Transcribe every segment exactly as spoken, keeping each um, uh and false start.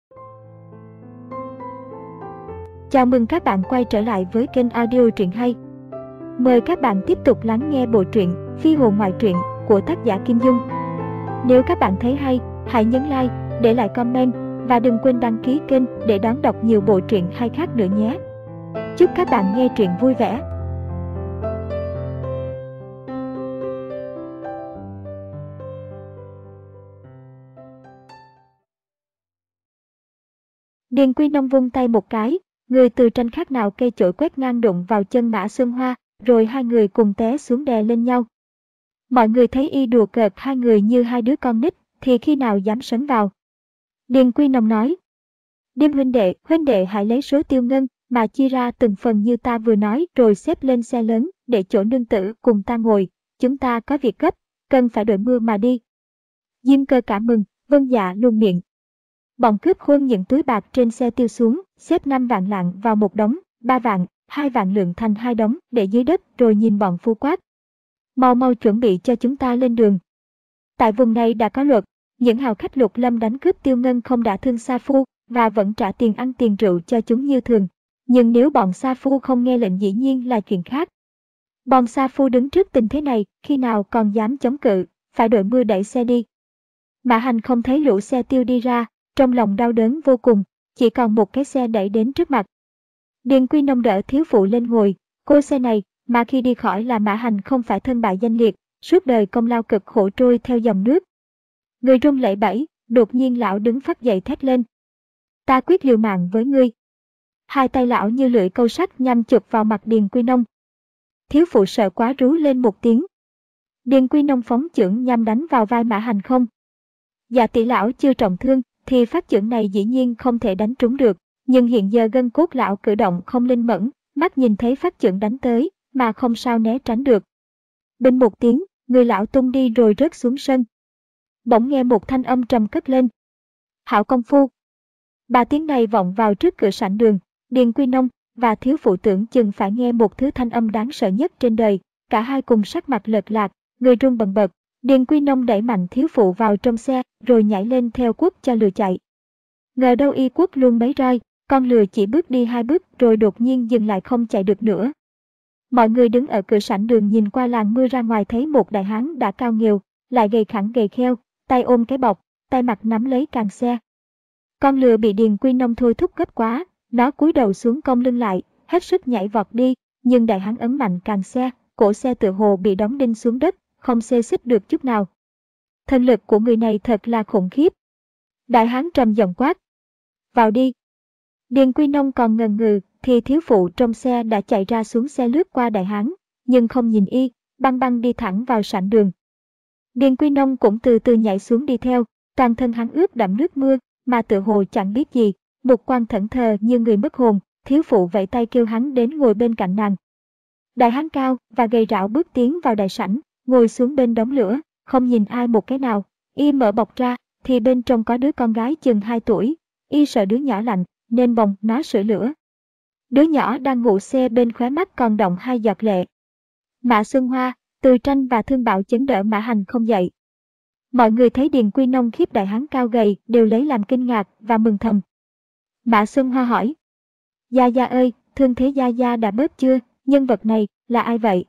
Chào mừng các bạn quay trở lại với kênh audio truyện hay. Mời các bạn tiếp tục lắng nghe bộ truyện Phi hồn ngoại truyện của tác giả Kim Dung. Nếu các bạn thấy hay, hãy nhấn like, để lại comment và đừng quên đăng ký kênh để đón đọc nhiều bộ truyện hay khác nữa nhé. Chúc các bạn nghe truyện vui vẻ. Điền Quy Nông vung tay một cái, người từ tranh khác nào cây chổi quét ngang đụng vào chân Mã Xuân Hoa, rồi hai người cùng té xuống đè lên nhau. Mọi người thấy y đùa cợt hai người như hai đứa con nít, thì khi nào dám sấn vào. Điền Quy Nông nói: Điềm huynh đệ, huynh đệ hãy lấy số tiêu ngân mà chia ra từng phần như ta vừa nói, rồi xếp lên xe lớn để chỗ nương tử cùng ta ngồi, chúng ta có việc gấp, cần phải đội mưa mà đi. Diêm Cơ cảm mừng, vâng dạ luôn miệng. Bọn cướp khuân những túi bạc trên xe tiêu xuống, xếp năm vạn lạng vào một đống, ba vạn, hai vạn lượng thành hai đống để dưới đất, rồi nhìn bọn phu quát: Mau mau chuẩn bị cho chúng ta lên đường. Tại vùng này đã có luật, những hào khách lục lâm đánh cướp tiêu ngân không đả thương sa phu và vẫn trả tiền ăn tiền rượu cho chúng như thường. Nhưng nếu bọn sa phu không nghe lệnh dĩ nhiên là chuyện khác. Bọn sa phu đứng trước tình thế này, khi nào còn dám chống cự, phải đội mưa đẩy xe đi. Mã Hành không thấy lũ xe tiêu đi ra, trong lòng đau đớn vô cùng, chỉ còn một cái xe đẩy đến trước mặt. Điền Quy Nông đỡ thiếu phụ lên ngồi, cô xe này, mà khi đi khỏi là Mã Hành không phải thân bại danh liệt, suốt đời công lao cực khổ trôi theo dòng nước. Người run lẩy bẩy, đột nhiên lão đứng phắt dậy thét lên: Ta quyết liều mạng với ngươi. Hai tay lão như lưỡi câu sắt nhằm chụp vào mặt Điền Quy Nông. Thiếu phụ sợ quá rú lên một tiếng. Điền Quy Nông phóng chưởng nhằm đánh vào vai Mã Hành không. Dạ tỷ lão chưa trọng thương, thì phát chưởng này dĩ nhiên không thể đánh trúng được, nhưng hiện giờ gân cốt lão cử động không linh mẫn, mắt nhìn thấy phát chưởng đánh tới, mà không sao né tránh được. Binh một tiếng, người lão tung đi rồi rớt xuống sân. Bỗng nghe một thanh âm trầm cất lên: Hảo công phu. Ba tiếng này vọng vào trước cửa sảnh đường. Điền Quy Nông và thiếu phụ tưởng chừng phải nghe một thứ thanh âm đáng sợ nhất trên đời, cả hai cùng sắc mặt lệch lạc, người run bần bật. Điền Quy Nông đẩy mạnh thiếu phụ vào trong xe, rồi nhảy lên theo quất cho lừa chạy. Ngờ đâu y quất luôn mấy roi, con lừa chỉ bước đi hai bước rồi đột nhiên dừng lại không chạy được nữa. Mọi người đứng ở cửa sảnh đường nhìn qua làn mưa ra ngoài thấy một đại hán đã cao nghều, lại gầy khẳng gầy kheo, tay ôm cái bọc, tay mặt nắm lấy càng xe. Con lừa bị Điền Quy Nông thôi thúc gấp quá, nó cúi đầu xuống cong lưng lại, hết sức nhảy vọt đi, nhưng đại hán ấn mạnh càng xe, cổ xe tựa hồ bị đóng đinh xuống đất, không xê xích được chút nào. Thần lực của người này thật là khủng khiếp. Đại hán trầm giọng quát: Vào đi. Điền Quy Nông còn ngần ngừ, thì thiếu phụ trong xe đã chạy ra xuống xe lướt qua đại hán, nhưng không nhìn y, băng băng đi thẳng vào sảnh đường. Điền Quy Nông cũng từ từ nhảy xuống đi theo, toàn thân hắn ướt đẫm nước mưa, mà tựa hồ chẳng biết gì, mục quang thẫn thờ như người mất hồn. Thiếu phụ vẫy tay kêu hắn đến ngồi bên cạnh nàng. Đại hán cao và gầy rảo bước tiến vào đại sảnh, ngồi xuống bên đống lửa, không nhìn ai một cái nào. Y mở bọc ra, thì bên trong có đứa con gái chừng hai tuổi. Y sợ đứa nhỏ lạnh, nên bồng nó sưởi lửa. Đứa nhỏ đang ngủ xe bên khóe mắt còn đọng hai giọt lệ. Mã Xuân Hoa, Từ Tranh và Thương Bảo chấn đỡ Mã Hành không dậy. Mọi người thấy Điền Quy Nông khiếp đại hán cao gầy đều lấy làm kinh ngạc và mừng thầm. Mã Xuân Hoa hỏi: Gia Gia ơi, thương thế Gia Gia đã bớt chưa, nhân vật này là ai vậy?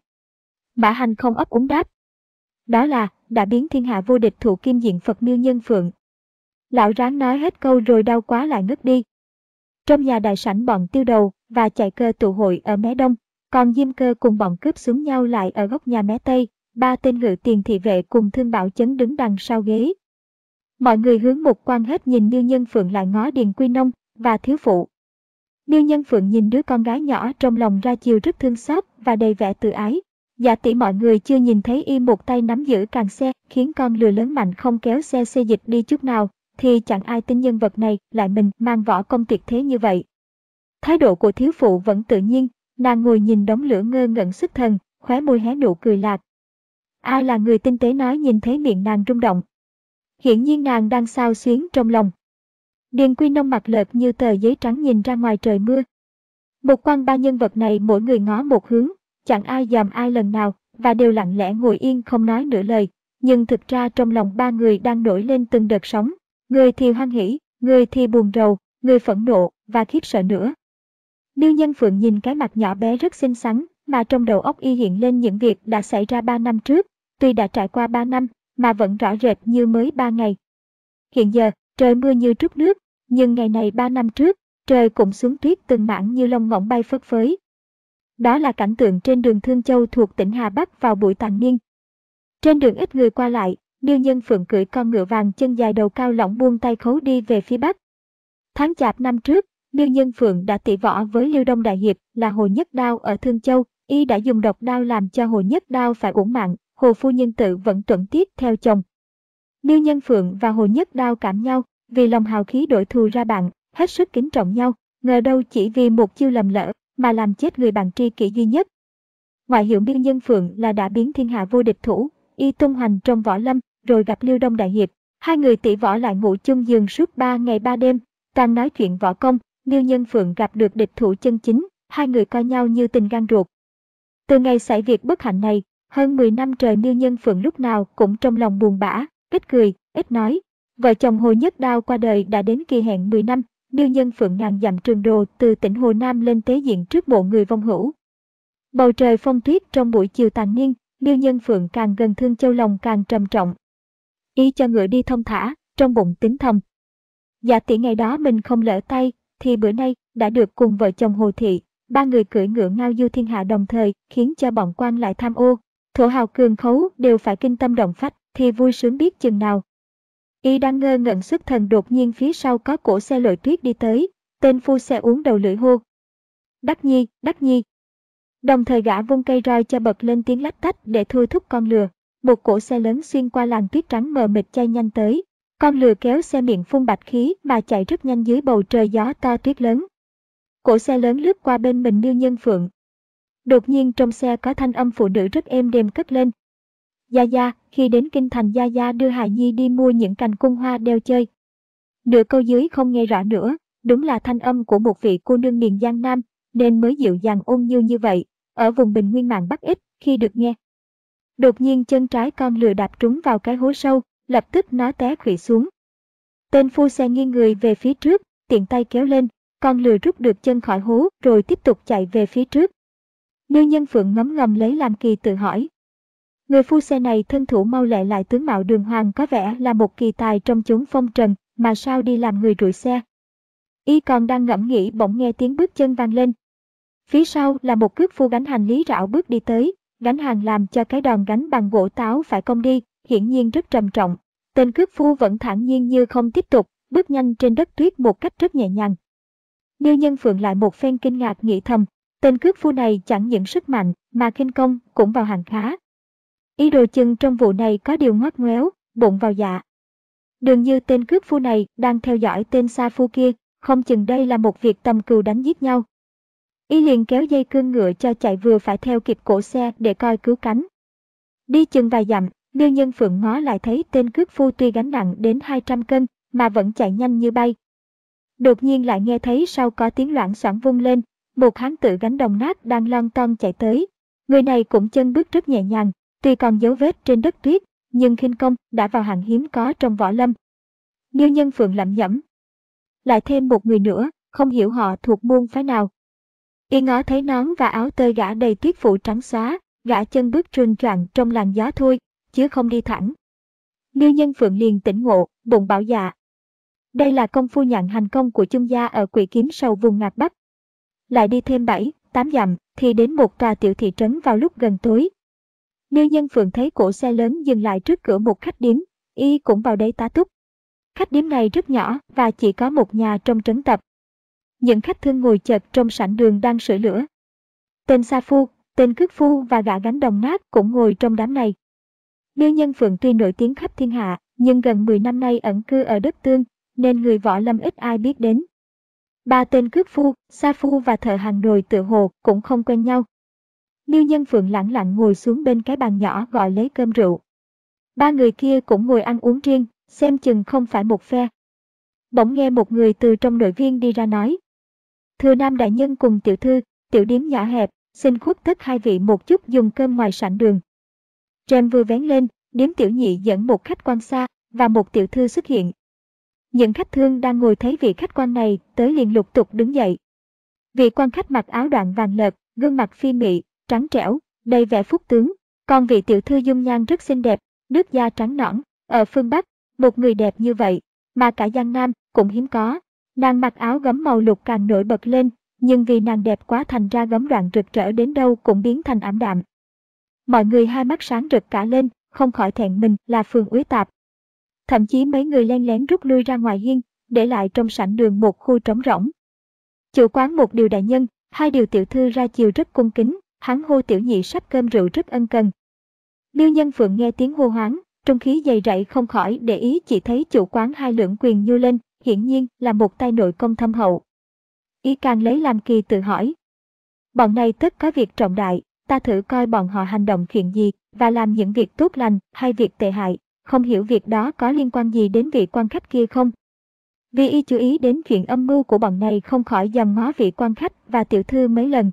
Mã Hành không ấp úng đáp: Đó là đã biến thiên hạ vô địch Thụ Kim Diện Phật Miêu Nhân Phượng. Lão ráng nói hết câu rồi đau quá lại ngất đi. Trong nhà đại sảnh bọn Tiêu Đầu và Chạy Cơ tụ hội ở mé đông, còn Diêm Cơ cùng bọn cướp súng nhau lại ở góc nhà mé tây. Ba tên ngự tiền thị vệ cùng Thương Bảo Chấn đứng đằng sau ghế. Mọi người hướng một quan hết nhìn Miêu Nhân Phượng lại ngó Điền Quy Nông và thiếu phụ. Miêu Nhân Phượng nhìn đứa con gái nhỏ trong lòng ra chiều rất thương xót và đầy vẻ tự ái. Dạ tỷ mọi người chưa nhìn thấy y một tay nắm giữ càng xe, khiến con lừa lớn mạnh không kéo xe xê dịch đi chút nào, thì chẳng ai tin nhân vật này lại mình mang võ công tuyệt thế như vậy. Thái độ của thiếu phụ vẫn tự nhiên, nàng ngồi nhìn đống lửa ngơ ngẩn xuất thần, khóe môi hé nụ cười lạc. Ai là người tinh tế nói nhìn thấy miệng nàng rung động. Hiển nhiên nàng đang xao xuyến trong lòng. Điền Quy Nông mặt lợt như tờ giấy trắng nhìn ra ngoài trời mưa. Một quan ba nhân vật này mỗi người ngó một hướng, chẳng ai dòm ai lần nào, và đều lặng lẽ ngồi yên không nói nửa lời. Nhưng thực ra trong lòng ba người đang nổi lên từng đợt sóng. Người thì hoan hỉ, người thì buồn rầu, người phẫn nộ và khiếp sợ nữa. Miêu Nhân Phượng nhìn cái mặt nhỏ bé rất xinh xắn, mà trong đầu óc y hiện lên những việc đã xảy ra ba năm trước, tuy đã trải qua ba năm, mà vẫn rõ rệt như mới ba ngày. Hiện giờ, trời mưa như trút nước, nhưng ngày này ba năm trước, trời cũng xuống tuyết từng mảng như lông ngỗng bay phất phới. Đó là cảnh tượng trên đường Thương Châu thuộc tỉnh Hà Bắc vào buổi tàn niên. Trên đường ít người qua lại, Miêu Nhân Phượng cưỡi con ngựa vàng chân dài đầu cao lỏng buông tay khấu đi về phía bắc. Tháng Chạp năm trước, Miêu Nhân Phượng đã tỷ võ với Liêu Đông Đại Hiệp là Hồ Nhất Đao ở Thương Châu, y đã dùng độc đao làm cho Hồ Nhất Đao phải uổng mạng, Hồ phu nhân tự vẫn tuẫn tiết theo chồng. Miêu Nhân Phượng và Hồ Nhất Đao cảm nhau, vì lòng hào khí đổi thù ra bạn, hết sức kính trọng nhau, ngờ đâu chỉ vì một chiêu lầm lỡ mà làm chết người bạn tri kỷ duy nhất. Ngoại hiệu Miêu Nhân Phượng là đã biến thiên hạ vô địch thủ, y tung hoành trong võ lâm, rồi gặp Liêu Đông Đại Hiệp, hai người tỷ võ lại ngủ chung giường suốt ba ngày ba đêm, toàn nói chuyện võ công. Miêu Nhân Phượng gặp được địch thủ chân chính, hai người coi nhau như tình gan ruột. Từ ngày xảy việc bất hạnh này, hơn mười năm trời Miêu Nhân Phượng lúc nào cũng trong lòng buồn bã, ít cười, ít nói. Vợ chồng Hồ Nhất Đao qua đời đã đến kỳ hẹn mười năm, Miêu Nhân Phượng ngàn dặm trường đồ từ tỉnh Hồ Nam lên tế diện trước mộ người vong hữu. Bầu trời phong tuyết trong buổi chiều tàn niên, Miêu Nhân Phượng càng gần Thương Châu lòng càng trầm trọng. Y cho ngựa đi thông thả, trong bụng tính thầm. Dạ tỷ ngày đó mình không lỡ tay, thì bữa nay đã được cùng vợ chồng Hồ Thị, ba người cưỡi ngựa ngao du thiên hạ đồng thời, khiến cho bọn quan lại tham ô, thổ hào cường khấu đều phải kinh tâm động phách, thì vui sướng biết chừng nào. Y đang ngơ ngẩn xuất thần, đột nhiên phía sau có cỗ xe lội tuyết đi tới, tên phu xe uốn đầu lưỡi hô. Đắc Nhi, Đắc Nhi. Đồng thời gã vung cây roi cho bật lên tiếng lách tách để thôi thúc con lừa. Một cỗ xe lớn xuyên qua làn tuyết trắng mờ mịt chạy nhanh tới. Con lừa kéo xe miệng phun bạch khí mà chạy rất nhanh dưới bầu trời gió to tuyết lớn. Cỗ xe lớn lướt qua bên mình Miêu Nhân Phượng. Đột nhiên trong xe có thanh âm phụ nữ rất êm đềm cất lên. Gia Gia, khi đến kinh thành Gia Gia đưa Hài Nhi đi mua những cành cung hoa đeo chơi. Nửa câu dưới không nghe rõ nữa, đúng là thanh âm của một vị cô nương miền Giang Nam, nên mới dịu dàng ôn nhu như vậy, ở vùng Bình Nguyên Mạn Bắc ít khi được nghe. Đột nhiên chân trái con lừa đạp trúng vào cái hố sâu, lập tức nó té khuỵu xuống. Tên phu xe nghiêng người về phía trước, tiện tay kéo lên, con lừa rút được chân khỏi hố rồi tiếp tục chạy về phía trước. Miêu Nhân Phượng ngấm ngầm lấy làm kỳ tự hỏi. Người phu xe này thân thủ mau lẹ lại tướng mạo đường hoàng, có vẻ là một kỳ tài trong chốn phong trần, mà sao đi làm người rủi xe. Y còn đang ngẫm nghĩ bỗng nghe tiếng bước chân vang lên. Phía sau là một cước phu gánh hành lý rảo bước đi tới, gánh hàng làm cho cái đòn gánh bằng gỗ táo phải cong đi, hiển nhiên rất trầm trọng. Tên cước phu vẫn thản nhiên như không tiếp tục, bước nhanh trên đất tuyết một cách rất nhẹ nhàng. Miêu Nhân Phượng lại một phen kinh ngạc nghĩ thầm, tên cước phu này chẳng những sức mạnh mà khinh công cũng vào hàng khá. Ý đồ chừng trong vụ này có điều ngoắt ngoéo, bụng vào dạ. Dường như tên cước phu này đang theo dõi tên sa phu kia, không chừng đây là một việc tầm cừu đánh giết nhau. Y liền kéo dây cương ngựa cho chạy vừa phải theo kịp cổ xe để coi cứu cánh. Đi chừng vài dặm, Miêu Nhân Phượng ngó lại thấy tên cước phu tuy gánh nặng đến hai trăm cân mà vẫn chạy nhanh như bay. Đột nhiên lại nghe thấy sau có tiếng loảng xoảng vung lên, một hán tử gánh đồng nát đang lon ton chạy tới. Người này cũng chân bước rất nhẹ nhàng, tuy còn dấu vết trên đất tuyết, nhưng khinh công đã vào hạng hiếm có trong võ lâm. Miêu Nhân Phượng lẩm nhẩm. Lại thêm một người nữa, không hiểu họ thuộc môn phái nào. Y ngó thấy nón và áo tơi gã đầy tuyết phủ trắng xóa, gã chân bước truân choạng trong làn gió thôi, chứ không đi thẳng. Miêu Nhân Phượng liền tỉnh ngộ, bụng bảo dạ. Đây là công phu nhạn hành công của Chung gia ở Quỷ Kiếm Sầu vùng Ngạc Bắc. Lại đi thêm bảy, tám dặm thì đến một tòa tiểu thị trấn vào lúc gần tối. Miêu Nhân Phượng thấy cỗ xe lớn dừng lại trước cửa một khách điếm, y cũng vào đấy tá túc. Khách điếm này rất nhỏ và chỉ có một nhà trong trấn tập. Những khách thương ngồi chật trong sảnh đường đang sưởi lửa. Tên sa phu, tên cước phu và gã gánh đồng nát cũng ngồi trong đám này. Miêu Nhân Phượng tuy nổi tiếng khắp thiên hạ, nhưng gần mười năm nay ẩn cư ở đất Tương, nên người võ lâm ít ai biết đến. Ba tên cước phu, sa phu và thợ hàng đồi tự hồ cũng không quen nhau. Miêu Nhân Phượng lẳng lặng ngồi xuống bên cái bàn nhỏ gọi lấy cơm rượu. Ba người kia cũng ngồi ăn uống riêng, xem chừng không phải một phe. Bỗng nghe một người từ trong nội viên đi ra nói. Thưa Nam đại nhân cùng tiểu thư, tiểu điếm nhỏ hẹp, xin khuất tất hai vị một chút dùng cơm ngoài sảnh đường. Rèm vừa vén lên, điếm tiểu nhị dẫn một khách quan xa và một tiểu thư xuất hiện. Những khách thương đang ngồi thấy vị khách quan này tới liền lục tục đứng dậy. Vị quan khách mặc áo đoạn vàng lợt, gương mặt phi mị, trắng trẻo, đầy vẻ phúc tướng. Còn vị tiểu thư dung nhan rất xinh đẹp, nước da trắng nõn. Ở phương Bắc, một người đẹp như vậy, mà cả Giang Nam cũng hiếm có. Nàng mặc áo gấm màu lục càng nổi bật lên, nhưng vì nàng đẹp quá thành ra gấm đoạn rực rỡ đến đâu cũng biến thành ảm đạm. Mọi người hai mắt sáng rực cả lên, không khỏi thẹn mình là Phương Úy Tạp. Thậm chí mấy người len lén rút lui ra ngoài hiên, để lại trong sảnh đường một khu trống rỗng. Chủ quán một điều đại nhân, hai điều tiểu thư ra chiều rất cung kính, hắn hô tiểu nhị sắp cơm rượu rất ân cần. Miêu Nhân Phượng nghe tiếng hô hoán, trong khí dày rậy không khỏi để ý, chỉ thấy chủ quán hai lưỡng quyền nhô lên, hiển nhiên là một tay nội công thâm hậu. Y càng lấy làm kỳ tự hỏi. Bọn này tất có việc trọng đại, ta thử coi bọn họ hành động chuyện gì, và làm những việc tốt lành hay việc tệ hại, không hiểu việc đó có liên quan gì đến vị quan khách kia không. Vì Y chú ý đến chuyện âm mưu của bọn này, không khỏi dòm ngó vị quan khách và tiểu thư mấy lần.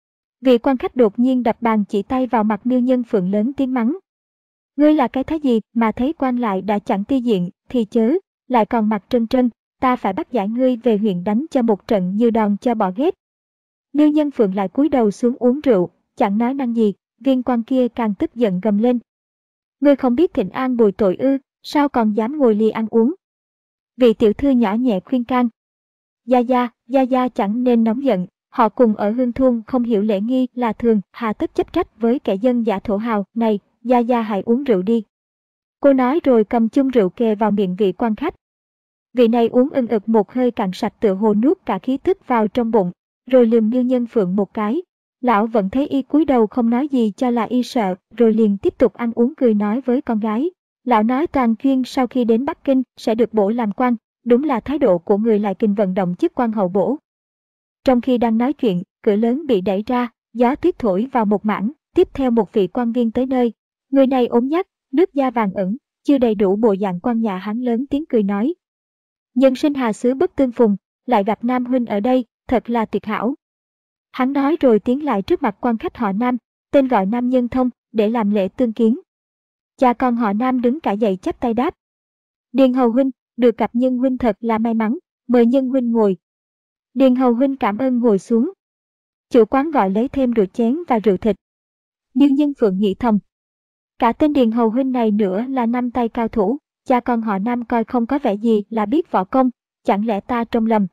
Vị quan khách đột nhiên đập bàn chỉ tay vào mặt Miêu Nhân Phượng, lớn tiếng mắng. Ngươi là cái thái gì mà thấy quan lại đã chẳng ti diện thì chớ, lại còn mặt trân trân, ta phải bắt giải ngươi về huyện đánh cho một trận như đòn cho bọ ghét. Miêu Nhân Phượng lại cúi đầu xuống uống rượu, chẳng nói năng gì. Viên quan kia càng tức giận gầm lên. Ngươi không biết thịnh an bồi tội ư, sao còn dám ngồi ly ăn uống? Vị tiểu thư nhỏ nhẹ khuyên can. Gia Gia, Gia Gia chẳng nên nóng giận, họ cùng ở hương thôn không hiểu lễ nghi là thường, hà tất chấp trách với kẻ dân giả thổ hào. Này, Gia Gia hãy uống rượu đi. Cô nói rồi cầm chung rượu kề vào miệng vị quan khách. Vị này uống ưng ực một hơi cạn sạch, tựa hồ nuốt cả khí tức vào trong bụng, rồi lườm Miêu Nhân Phượng một cái. Lão vẫn thấy Y cúi đầu không nói gì cho là Y sợ, rồi liền tiếp tục ăn uống, cười nói với con gái. Lão nói Toàn Chuyên sau khi đến Bắc Kinh sẽ được bổ làm quan, đúng là thái độ của người lại kinh vận động chức quan hậu bổ. Trong khi đang nói chuyện, cửa lớn bị đẩy ra, gió tuyết thổi vào một mảng, tiếp theo một vị quan viên tới nơi. Người này ốm nhách, nước da vàng ửng, chưa đầy đủ bộ dạng quan nhà, hắn lớn tiếng cười nói. Nhân sinh hà xứ bất tương phùng, lại gặp Nam huynh ở đây, thật là tuyệt hảo. Hắn nói rồi tiến lại trước mặt quan khách họ Nam, tên gọi Nam Nhân Thông, để làm lễ tương kiến. Cha con họ Nam đứng cả dậy chắp tay đáp. Điền Hầu huynh, được gặp Nhân huynh thật là may mắn, mời Nhân huynh ngồi. Điền Hầu huynh cảm ơn, ngồi xuống. Chủ quán gọi lấy thêm rượu chén và rượu thịt. Miêu Nhân Phượng nghĩ thầm. Cả tên Điền Hầu huynh này nữa là năm tay cao thủ, cha con họ Nam coi không có vẻ gì là biết võ công, chẳng lẽ ta trông lầm.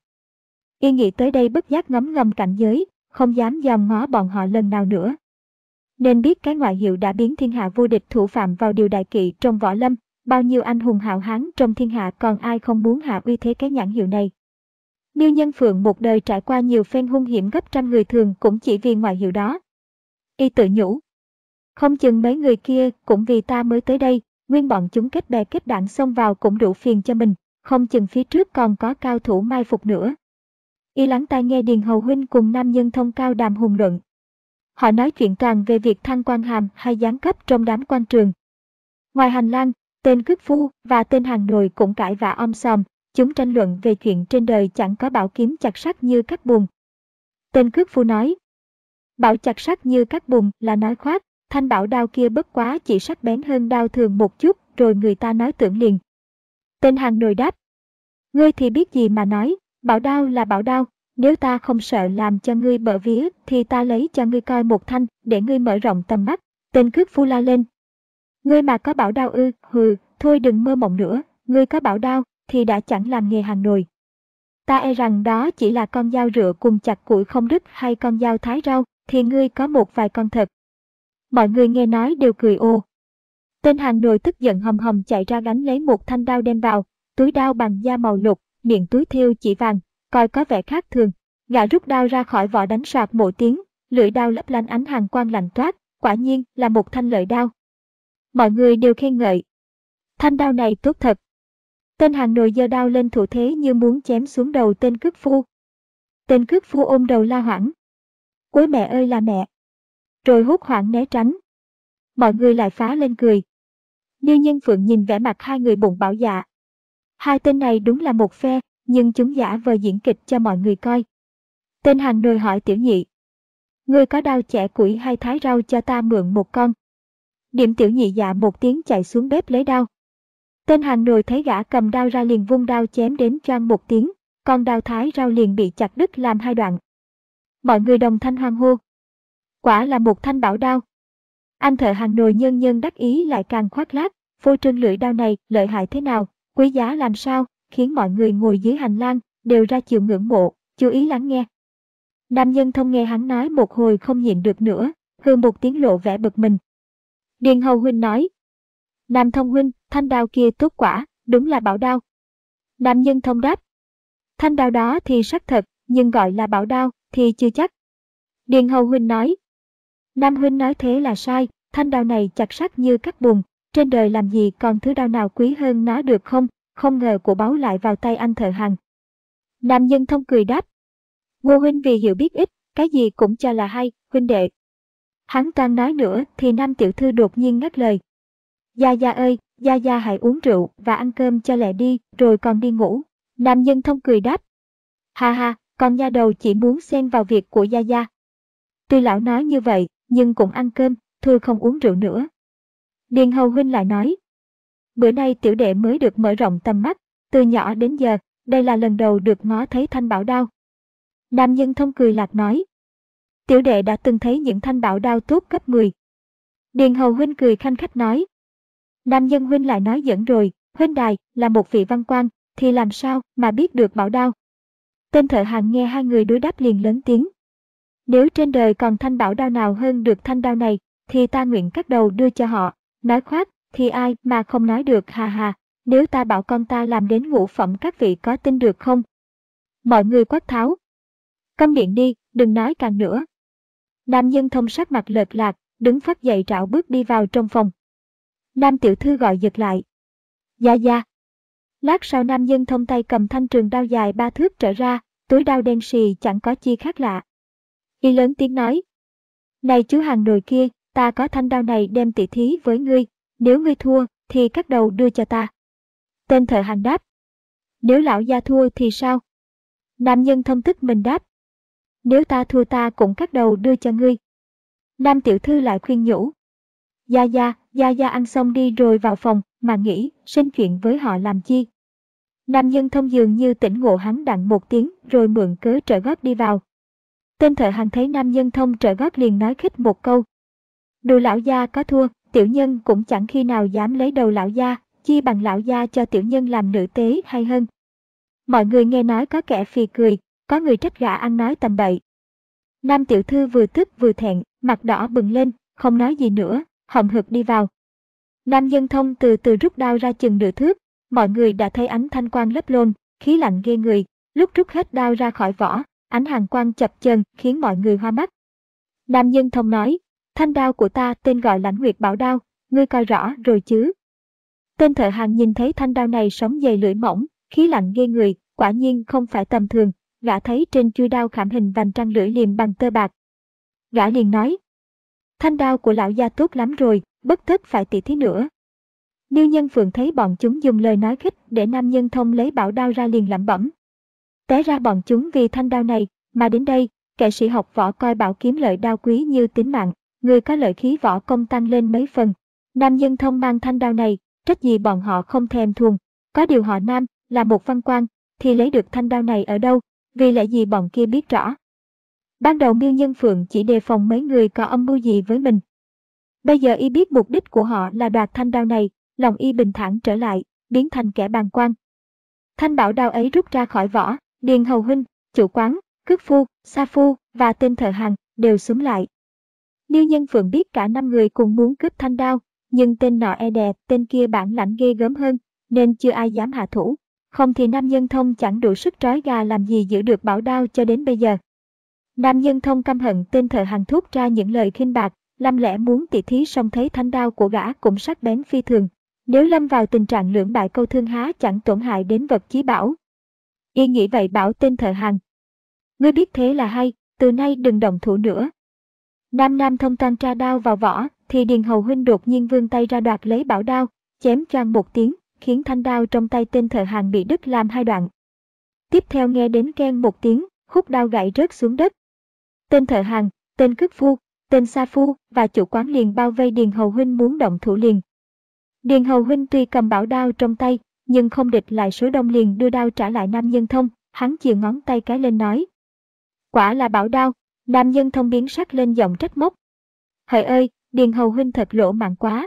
Y nghĩ tới đây bất giác ngấm ngầm cảnh giới, không dám dòm ngó bọn họ lần nào nữa. Nên biết cái ngoại hiệu đã biến thiên hạ vô địch thủ phạm vào điều đại kỵ trong võ lâm, bao nhiêu anh hùng hào hán trong thiên hạ còn ai không muốn hạ uy thế cái nhãn hiệu này. Miêu Nhân Phượng một đời trải qua nhiều phen hung hiểm gấp trăm người thường cũng chỉ vì ngoại hiệu đó. Y tự nhủ. Không chừng mấy người kia cũng vì ta mới tới đây, nguyên bọn chúng kết bè kết đảng xông vào cũng đủ phiền cho mình, không chừng phía trước còn có cao thủ mai phục nữa. Y lắng tai nghe Điền Hầu huynh cùng Nam Nhân Thông cao đàm hùng luận. Họ nói chuyện toàn về việc thăng quan hàm hay giáng cấp trong đám quan trường. Ngoài hành lang, tên cước phu và tên hàng nồi cũng cãi vã om sòm, chúng tranh luận về chuyện trên đời chẳng có bảo kiếm chặt sắt như cắt bùn. Tên cước phu nói, bảo chặt sắt như cắt bùn là nói khoác, thanh bảo đao kia bất quá chỉ sắc bén hơn đao thường một chút, rồi người ta nói tưởng liền. Tên hàng nồi đáp, ngươi thì biết gì mà nói, bảo đao là bảo đao, nếu ta không sợ làm cho ngươi bở vía thì ta lấy cho ngươi coi một thanh để ngươi mở rộng tầm mắt. Tên cước phu la lên, ngươi mà có bảo đao ư? Hừ, thôi đừng mơ mộng nữa, ngươi có bảo đao thì đã chẳng làm nghề hàng nồi. Ta e rằng đó chỉ là con dao rựa cùng chặt củi không đứt, hay con dao thái rau thì ngươi có một vài con thật. Mọi người nghe nói đều cười ồ. Tên hàng nồi tức giận hầm hầm chạy ra gánh lấy một thanh đao đem vào, túi đao bằng da màu lục, miệng túi thêu chỉ vàng, coi có vẻ khác thường. Gã rút đao ra khỏi vỏ đánh soạt một tiếng, lưỡi đao lấp lánh ánh hàn quang lạnh toát, quả nhiên là một thanh lợi đao. Mọi người đều khen ngợi. Thanh đao này tốt thật. Tên hàng nồi giơ đao lên thủ thế như muốn chém xuống đầu tên cước phu. Tên cước phu ôm đầu la hoảng. Ôi mẹ ơi là mẹ! Rồi hốt hoảng né tránh. Mọi người lại phá lên cười. Miêu Nhân Phượng nhìn vẻ mặt hai người bụng bảo dạ. Hai tên này đúng là một phe, nhưng chúng giả vờ diễn kịch cho mọi người coi. Tên hàng nồi hỏi tiểu nhị. Ngươi có đao chẻ củi hay thái rau cho ta mượn một con? Điểm tiểu nhị dạ một tiếng chạy xuống bếp lấy đao. Tên hàng nồi thấy gã cầm đao ra liền vung đao chém đến choang một tiếng, con đao thái rau liền bị chặt đứt làm hai đoạn. Mọi người đồng thanh hoan hô. Quả là một thanh bảo đao. Anh thợ hàng nồi nhân nhân đắc ý lại càng khoác lác, phô trương lưỡi đao này lợi hại thế nào, quý giá làm sao, khiến mọi người ngồi dưới hành lang đều ra chiều ngưỡng mộ, chú ý lắng nghe. Nam Nhân Thông nghe hắn nói một hồi không nhịn được nữa, hừ một tiếng lộ vẻ bực mình. Điền Hầu huynh nói. Nam Thông huynh, thanh đao kia tốt quả, đúng là bảo đao. Nam Nhân Thông đáp. Thanh đao đó thì sắc thật, nhưng gọi là bảo đao thì chưa chắc. Điền Hầu huynh nói. Nam huynh nói thế là sai, thanh đao này chặt sắc như cắt bùn, trên đời làm gì còn thứ đao nào quý hơn nó được không, không ngờ của báu lại vào tay anh thợ hàng. Nam Nhân Thông cười đáp. Ngô huynh vì hiểu biết ít, cái gì cũng cho là hay, huynh đệ. Hắn đang nói nữa thì Nam tiểu thư đột nhiên ngắt lời. Gia Gia ơi, Gia Gia hãy uống rượu và ăn cơm cho lẹ đi, rồi còn đi ngủ. Nam Nhân Thông cười đáp. Ha ha, con nha đầu chỉ muốn xen vào việc của Gia Gia. Tuy lão nói như vậy, nhưng cũng ăn cơm, thôi không uống rượu nữa. Điền Hầu huynh lại nói. Bữa nay tiểu đệ mới được mở rộng tầm mắt, từ nhỏ đến giờ, đây là lần đầu được ngó thấy thanh bảo đao. Nam Nhân Thông cười lạc nói. Tiểu đệ đã từng thấy những thanh bảo đao tốt gấp mười. Điền Hầu huynh cười khanh khách nói. Nam Nhân huynh lại nói dẫn rồi, huynh đài là một vị văn quan, thì làm sao mà biết được bảo đao. Tên thợ hàng nghe hai người đối đáp liền lớn tiếng. Nếu trên đời còn thanh bảo đao nào hơn được thanh đao này, thì ta nguyện cắt đầu đưa cho họ. Nói khoác, thì ai mà không nói được, hà hà, nếu ta bảo con ta làm đến ngũ phẩm các vị có tin được không? Mọi người quát tháo. Câm miệng đi, đừng nói càng nữa. Nam Nhân Thông sắc mặt lệch lạc, đứng phát dậy rảo bước đi vào trong phòng. Nam tiểu thư gọi giật lại. Gia Gia. Lát sau Nam Nhân Thông tay cầm thanh trường đao dài ba thước trở ra, túi đao đen xì chẳng có chi khác lạ. Y lớn tiếng nói. Này chú hàng nồi kia, ta có thanh đao này đem tỉ thí với ngươi, nếu ngươi thua, thì cắt đầu đưa cho ta. Tên thợ hàng đáp. Nếu lão gia thua thì sao? Nam Nhân Thông tức mình đáp. Nếu ta thua ta cũng cắt đầu đưa cho ngươi. Nam tiểu thư lại khuyên nhủ. Gia Gia, Gia Gia ăn xong đi rồi vào phòng, mà nghĩ, sinh chuyện với họ làm chi. Nam Nhân Thông dường như tỉnh ngộ hắn đặng một tiếng, rồi mượn cớ trở gót đi vào. Tên thợ hàng thấy Nam Nhân Thông trở gót liền nói khích một câu. Dù lão gia có thua, tiểu nhân cũng chẳng khi nào dám lấy đầu lão gia, chi bằng lão gia cho tiểu nhân làm nữ tế hay hơn. Mọi người nghe nói có kẻ phì cười, có người trách gã ăn nói tầm bậy. Nam tiểu thư vừa tức vừa thẹn, mặt đỏ bừng lên, không nói gì nữa, hậm hực đi vào. Nam Nhân Thông từ từ rút đao ra chừng nửa thước, mọi người đã thấy ánh thanh quang lấp lôn, khí lạnh ghê người, lúc rút hết đao ra khỏi vỏ, ánh hàn quang chập chờn khiến mọi người hoa mắt. Nam Nhân Thông nói, thanh đao của ta tên gọi Lãnh Nguyệt Bảo Đao, ngươi coi rõ rồi chứ. Tên thợ hàng nhìn thấy thanh đao này sống dày lưỡi mỏng, khí lạnh ghê người, quả nhiên không phải tầm thường, gã thấy trên chuôi đao khảm hình vành trăng lưỡi liềm bằng tơ bạc. Gã liền nói, thanh đao của lão gia tốt lắm rồi, bất tất phải tỉ thí nữa. Niêu Nhân Phượng thấy bọn chúng dùng lời nói khích để Nam Nhân Thông lấy bảo đao ra liền lẩm bẩm. Té ra bọn chúng vì thanh đao này mà đến đây, kẻ sĩ học võ coi bảo kiếm lợi đao quý như tính mạng, người có lợi khí võ công tăng lên mấy phần. Nam Nhân Thông mang thanh đao này, trách gì bọn họ không thèm thuồng, có điều họ Nam là một văn quan, thì lấy được thanh đao này ở đâu, vì lẽ gì bọn kia biết rõ. Ban đầu Miêu Nhân Phượng chỉ đề phòng mấy người có âm mưu gì với mình. Bây giờ y biết mục đích của họ là đoạt thanh đao này, lòng y bình thản trở lại, biến thành kẻ bàng quan. Thanh bảo đao ấy rút ra khỏi vỏ, Điền Hầu huynh, chủ quán, cước phu, sa phu và tên thợ hàng đều xúm lại. Miêu Nhân Phượng biết cả năm người cùng muốn cướp thanh đao, nhưng tên nọ e đè, tên kia bản lãnh ghê gớm hơn, nên chưa ai dám hạ thủ. Không thì Nam Nhân Thông chẳng đủ sức trói gà làm gì giữ được bảo đao cho đến bây giờ. Nam Nhân Thông căm hận tên thợ hàng thốt ra những lời khinh bạc, lăm lẽ muốn tỉ thí song thấy thanh đao của gã cũng sắc bén phi thường. Nếu lâm vào tình trạng lưỡng bại câu thương há chẳng tổn hại đến vật chí bảo. Y nghĩ vậy bảo tên thợ hàng. Ngươi biết thế là hay, từ nay đừng động thủ nữa. Nam Nam Thông toan tra đao vào vỏ, thì Điền Hầu huynh đột nhiên vươn tay ra đoạt lấy bảo đao, chém choang một tiếng, khiến thanh đao trong tay tên thợ hàng bị đứt làm hai đoạn. Tiếp theo nghe đến keng một tiếng, khúc đao gãy rớt xuống đất. Tên thợ hàng, tên cước phu, tên sa phu và chủ quán liền bao vây Điền Hầu huynh muốn động thủ liền. Điền Hầu huynh tuy cầm bảo đao trong tay, nhưng không địch lại số đông liền đưa đao trả lại Nam Nhân Thông, hắn chìa ngón tay cái lên nói. Quả là bảo đao. Nam Nhân Thông biến sắc lên giọng trách móc. Hỡi ơi, Điền Hầu huynh thật lỗ mãng quá.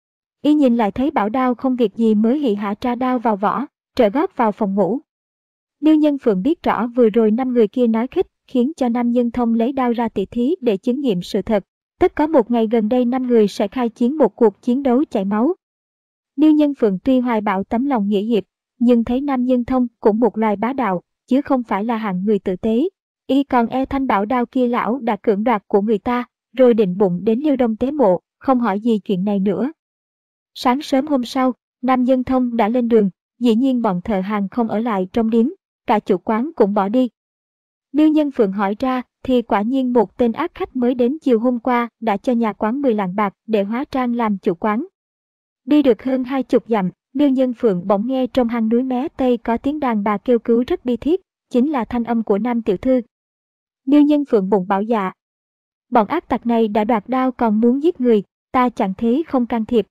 Y nhìn lại thấy bảo đao không việc gì mới hị hả tra đao vào vỏ, trở gót vào phòng ngủ. Niêu Nhân Phượng biết rõ vừa rồi năm người kia nói khích, khiến cho Nam Nhân Thông lấy đao ra tỉ thí để chứng nghiệm sự thật. Tất có một ngày gần đây năm người sẽ khai chiến một cuộc chiến đấu chảy máu. Niêu Nhân Phượng tuy hoài bão tấm lòng nghĩa hiệp, nhưng thấy Nam Nhân Thông cũng một loài bá đạo, chứ không phải là hạng người tử tế. Y còn e thanh bảo đao kia lão đã cưỡng đoạt của người ta, rồi định bụng đến Liêu Đông tế mộ, không hỏi gì chuyện này nữa. Sáng sớm hôm sau, Nam Nhân Thông đã lên đường, dĩ nhiên bọn thợ hàng không ở lại trong điếm, cả chủ quán cũng bỏ đi. Niêu Nhân Phượng hỏi ra, thì quả nhiên một tên ác khách mới đến chiều hôm qua đã cho nhà quán mười lạng bạc để hóa trang làm chủ quán. Đi được hơn hai chục dặm, Niêu Nhân Phượng bỗng nghe trong hang núi mé tây có tiếng đàn bà kêu cứu rất bi thiết, chính là thanh âm của Nam tiểu thư. Niêu Nhân Phượng bụng bảo dạ. Bọn ác tặc này đã đoạt đao còn muốn giết người, ta chẳng thế không can thiệp.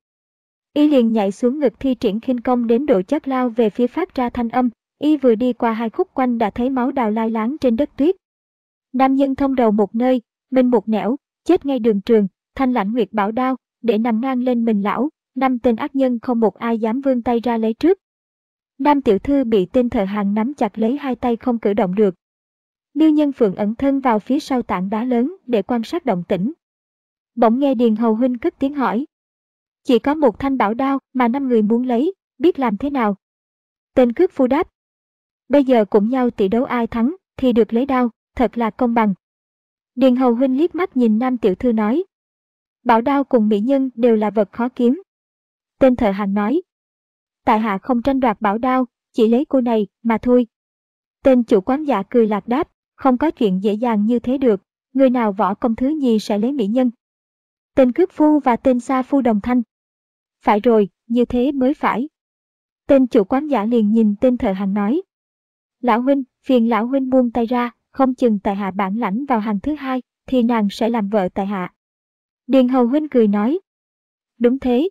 Y liền nhảy xuống ngực thi triển khinh công đến độ chất lao về phía phát ra thanh âm. Y vừa đi qua hai khúc quanh đã thấy máu đào lai láng trên đất tuyết. Nam Nhân Thông đầu một nơi, mình một nẻo, chết ngay đường trường, Thanh Lãnh Nguyệt bảo đao, để nằm ngang lên mình lão, năm tên ác nhân không một ai dám vươn tay ra lấy trước. Nam tiểu thư bị tên thợ hàng nắm chặt lấy hai tay không cử động được. Niêu Nhân Phượng ẩn thân vào phía sau tảng đá lớn để quan sát động tĩnh. Bỗng nghe Điền Hầu huynh cất tiếng hỏi. Chỉ có một thanh bảo đao mà năm người muốn lấy, biết làm thế nào? Tên cướp phu đáp. Bây giờ cũng nhau tỷ đấu ai thắng thì được lấy đao, thật là công bằng. Điền Hầu huynh liếc mắt nhìn Nam tiểu thư nói. Bảo đao cùng mỹ nhân đều là vật khó kiếm. Tên thợ hàng nói. Tại hạ không tranh đoạt bảo đao, chỉ lấy cô này mà thôi. Tên chủ quán dạ cười lạc đáp, không có chuyện dễ dàng như thế được, người nào võ công thứ nhì sẽ lấy mỹ nhân. Tên cướp phu và tên sa phu đồng thanh. Phải rồi, như thế mới phải. Tên chủ quán dạ liền nhìn tên thợ hàng nói. Lão huynh, phiền lão huynh buông tay ra, không chừng tại hạ bản lãnh vào hàng thứ hai, thì nàng sẽ làm vợ tại hạ. Điền Hầu huynh cười nói. Đúng thế.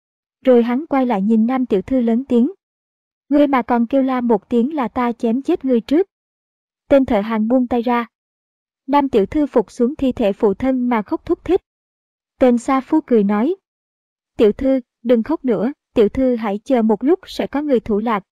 Rồi hắn quay lại nhìn Nam tiểu thư lớn tiếng. Ngươi mà còn kêu la một tiếng là ta chém chết ngươi trước. Tên thợ hàng buông tay ra. Nam tiểu thư phục xuống thi thể phụ thân mà khóc thúc thích. Tên sa phu cười nói. Tiểu thư, đừng khóc nữa, tiểu thư hãy chờ một lúc sẽ có người thủ lạc.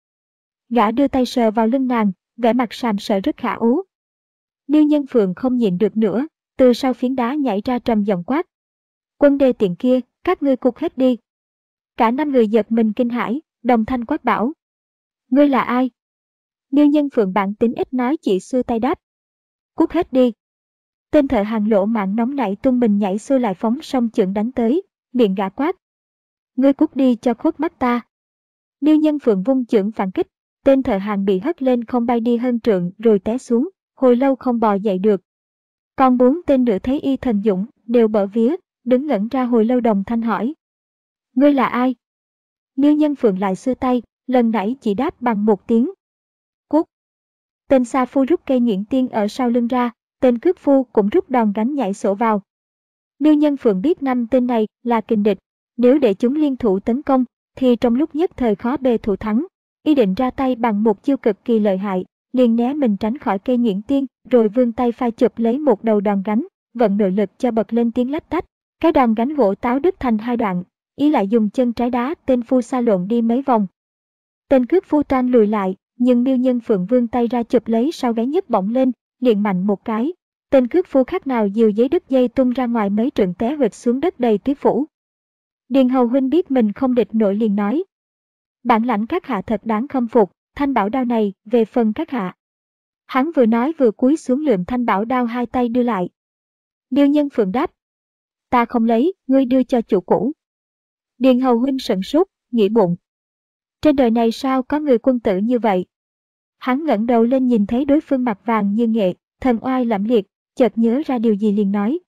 Gã đưa tay sờ vào lưng nàng, vẻ mặt sàm sỡ rất khả ú. Niêu Nhân Phượng không nhịn được nữa, từ sau phiến đá nhảy ra trầm giọng quát. Quân đê tiện kia, các ngươi cút hết đi. Cả năm người giật mình kinh hãi, đồng thanh quát bảo. Ngươi là ai? Niêu Nhân Phượng bản tính ít nói chỉ xua tay đáp. Cút hết đi. Tên thợ hàng lỗ mạng nóng nảy tung mình nhảy xô lại phóng song chưởng đánh tới, miệng gã quát. Ngươi cút đi cho khuất mắt ta. Niêu Nhân Phượng vung chưởng phản kích, tên thợ hàng bị hất lên không bay đi hơn trượng rồi té xuống, hồi lâu không bò dậy được. Còn bốn tên nữa thấy y thần dũng, đều bở vía, đứng ngẩn ra hồi lâu đồng thanh hỏi. Ngươi là ai? Niêu Nhân Phượng lại xưa tay, lần nãy chỉ đáp bằng một tiếng. Cút. Tên sa phu rút cây nhuyễn tiên ở sau lưng ra, tên cướp phu cũng rút đòn gánh nhảy sổ vào. Niêu Nhân Phượng biết năm tên này là kình địch, nếu để chúng liên thủ tấn công, thì trong lúc nhất thời khó bề thủ thắng. Y định ra tay bằng một chiêu cực kỳ lợi hại, liền né mình tránh khỏi cây nhuyễn tiên, rồi vươn tay phai chụp lấy một đầu đòn gánh, vận nội lực cho bật lên tiếng lách tách. Cái đòn gánh gỗ táo đứt thành hai đoạn, Y lại dùng chân trái đá tên phu xa lộn đi mấy vòng. Tên cướp phu toan lùi lại, nhưng Niêu Nhân Phượng vươn tay ra chụp lấy sau gáy nhấc bổng lên, liền mạnh một cái. Tên cướp phu khác nào diều giấy đứt dây tung ra ngoài mấy trượng té huỵch xuống đất đầy tuyết phủ. Điền Hầu huynh biết mình không địch nổi liền nói. Bản lãnh các hạ thật đáng khâm phục, thanh bảo đao này về phần các hạ. Hắn vừa nói vừa cúi xuống lượm thanh bảo đao hai tay đưa lại. Niêu Nhân Phượng đáp. Ta không lấy, ngươi đưa cho chủ cũ. Điền Hầu huynh sửng sốt, nghĩ bụng. Trên đời này sao có người quân tử như vậy? Hắn ngẩng đầu lên nhìn thấy đối phương mặt vàng như nghệ, thần oai lẫm liệt, chợt nhớ ra điều gì liền nói.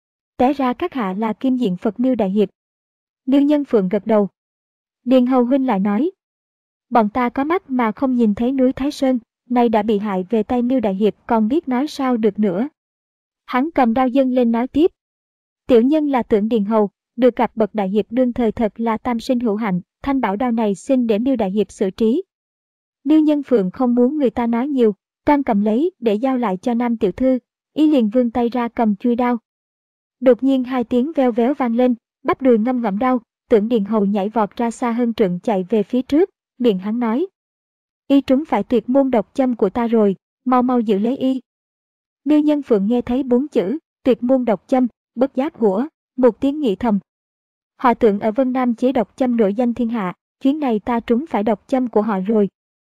Té ra các hạ là Kim Diện Phật Miêu Đại Hiệp. Niêu Nhân Phượng gật đầu. Điền Hầu huynh lại nói. Bọn ta có mắt mà không nhìn thấy núi Thái Sơn, nay đã bị hại về tay Miêu Đại Hiệp còn biết nói sao được nữa. Hắn cầm đao dâng lên nói tiếp. Tiểu nhân là Tưởng Điền Hầu, được gặp bậc đại hiệp đương thời thật là tam sinh hữu hạnh, thanh bảo đao này xin để Miêu đại hiệp xử trí. Miêu Nhân Phượng không muốn người ta nói nhiều, toan cầm lấy để giao lại cho Nam tiểu thư, y liền vươn tay ra cầm chuôi đao. Đột nhiên hai tiếng veo véo vang lên, bắp đùi ngâm ngẫm đau, Tưởng Điền Hầu nhảy vọt ra xa hơn trượng chạy về phía trước, miệng hắn nói: y trúng phải tuyệt môn độc châm của ta rồi, mau mau giữ lấy y. Miêu Nhân Phượng nghe thấy bốn chữ tuyệt môn độc châm, bất giác hủa một tiếng nghĩ thầm: họ Tưởng ở Vân Nam chế độc châm nổi danh thiên hạ, chuyến này ta trúng phải độc châm của họ rồi.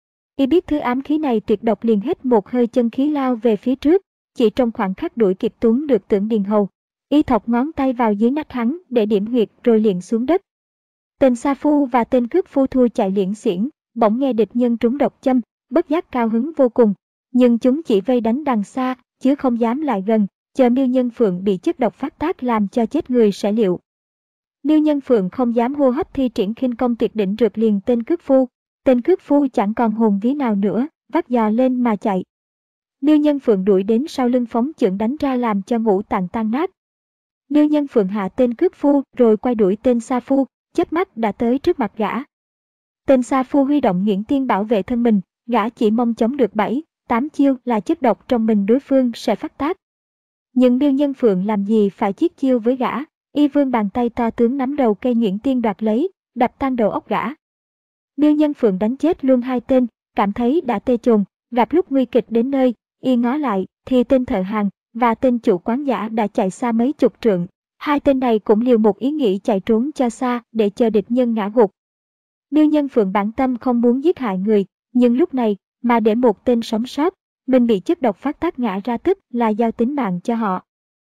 Y biết thứ ám khí này tuyệt độc, liền hết một hơi chân khí lao về phía trước, chỉ trong khoảng khắc đuổi kịp túm được Tưởng Điền Hầu. Y thọc ngón tay vào dưới nách hắn để điểm huyệt rồi liền xuống đất. Tên sa phu và tên cướp phu thua chạy liễn xiển, bỗng nghe địch nhân trúng độc châm, bất giác cao hứng vô cùng, nhưng chúng chỉ vây đánh đằng xa, chứ không dám lại gần, chờ Miêu Nhân Phượng bị chất độc phát tác làm cho chết người sẽ liệu. Miêu Nhân Phượng không dám hô hấp, thi triển khinh công tuyệt đỉnh rượt liền tên cướp phu. Tên cướp phu chẳng còn hồn vía nào nữa, vắt giò lên mà chạy. Miêu Nhân Phượng đuổi đến sau lưng phóng chưởng đánh ra làm cho ngũ tạng tan nát. Miêu Nhân Phượng hạ tên cướp phu rồi quay đuổi tên sa phu, chớp mắt đã tới trước mặt gã. Tên sa phu huy động Nghiễn Tiên bảo vệ thân mình, gã chỉ mong chống được bảy, tám chiêu là chất độc trong mình đối phương sẽ phát tác. Nhưng Miêu Nhân Phượng làm gì phải chiết chiêu với gã, y vươn bàn tay to tướng nắm đầu cây Nghiễn Tiên đoạt lấy, đập tan đầu óc gã. Miêu Nhân Phượng đánh chết luôn hai tên, cảm thấy đã tê chồn, gặp lúc nguy kịch đến nơi, y ngó lại thì tên thợ hàng và tên chủ quán giả đã chạy xa mấy chục trượng. Hai tên này cũng liều một ý nghĩ chạy trốn cho xa để chờ địch nhân ngã gục. Miêu Nhân Phượng bản tâm không muốn giết hại người, nhưng lúc này mà để một tên sống sót, mình bị chất độc phát tác ngã ra tức là giao tính mạng cho họ.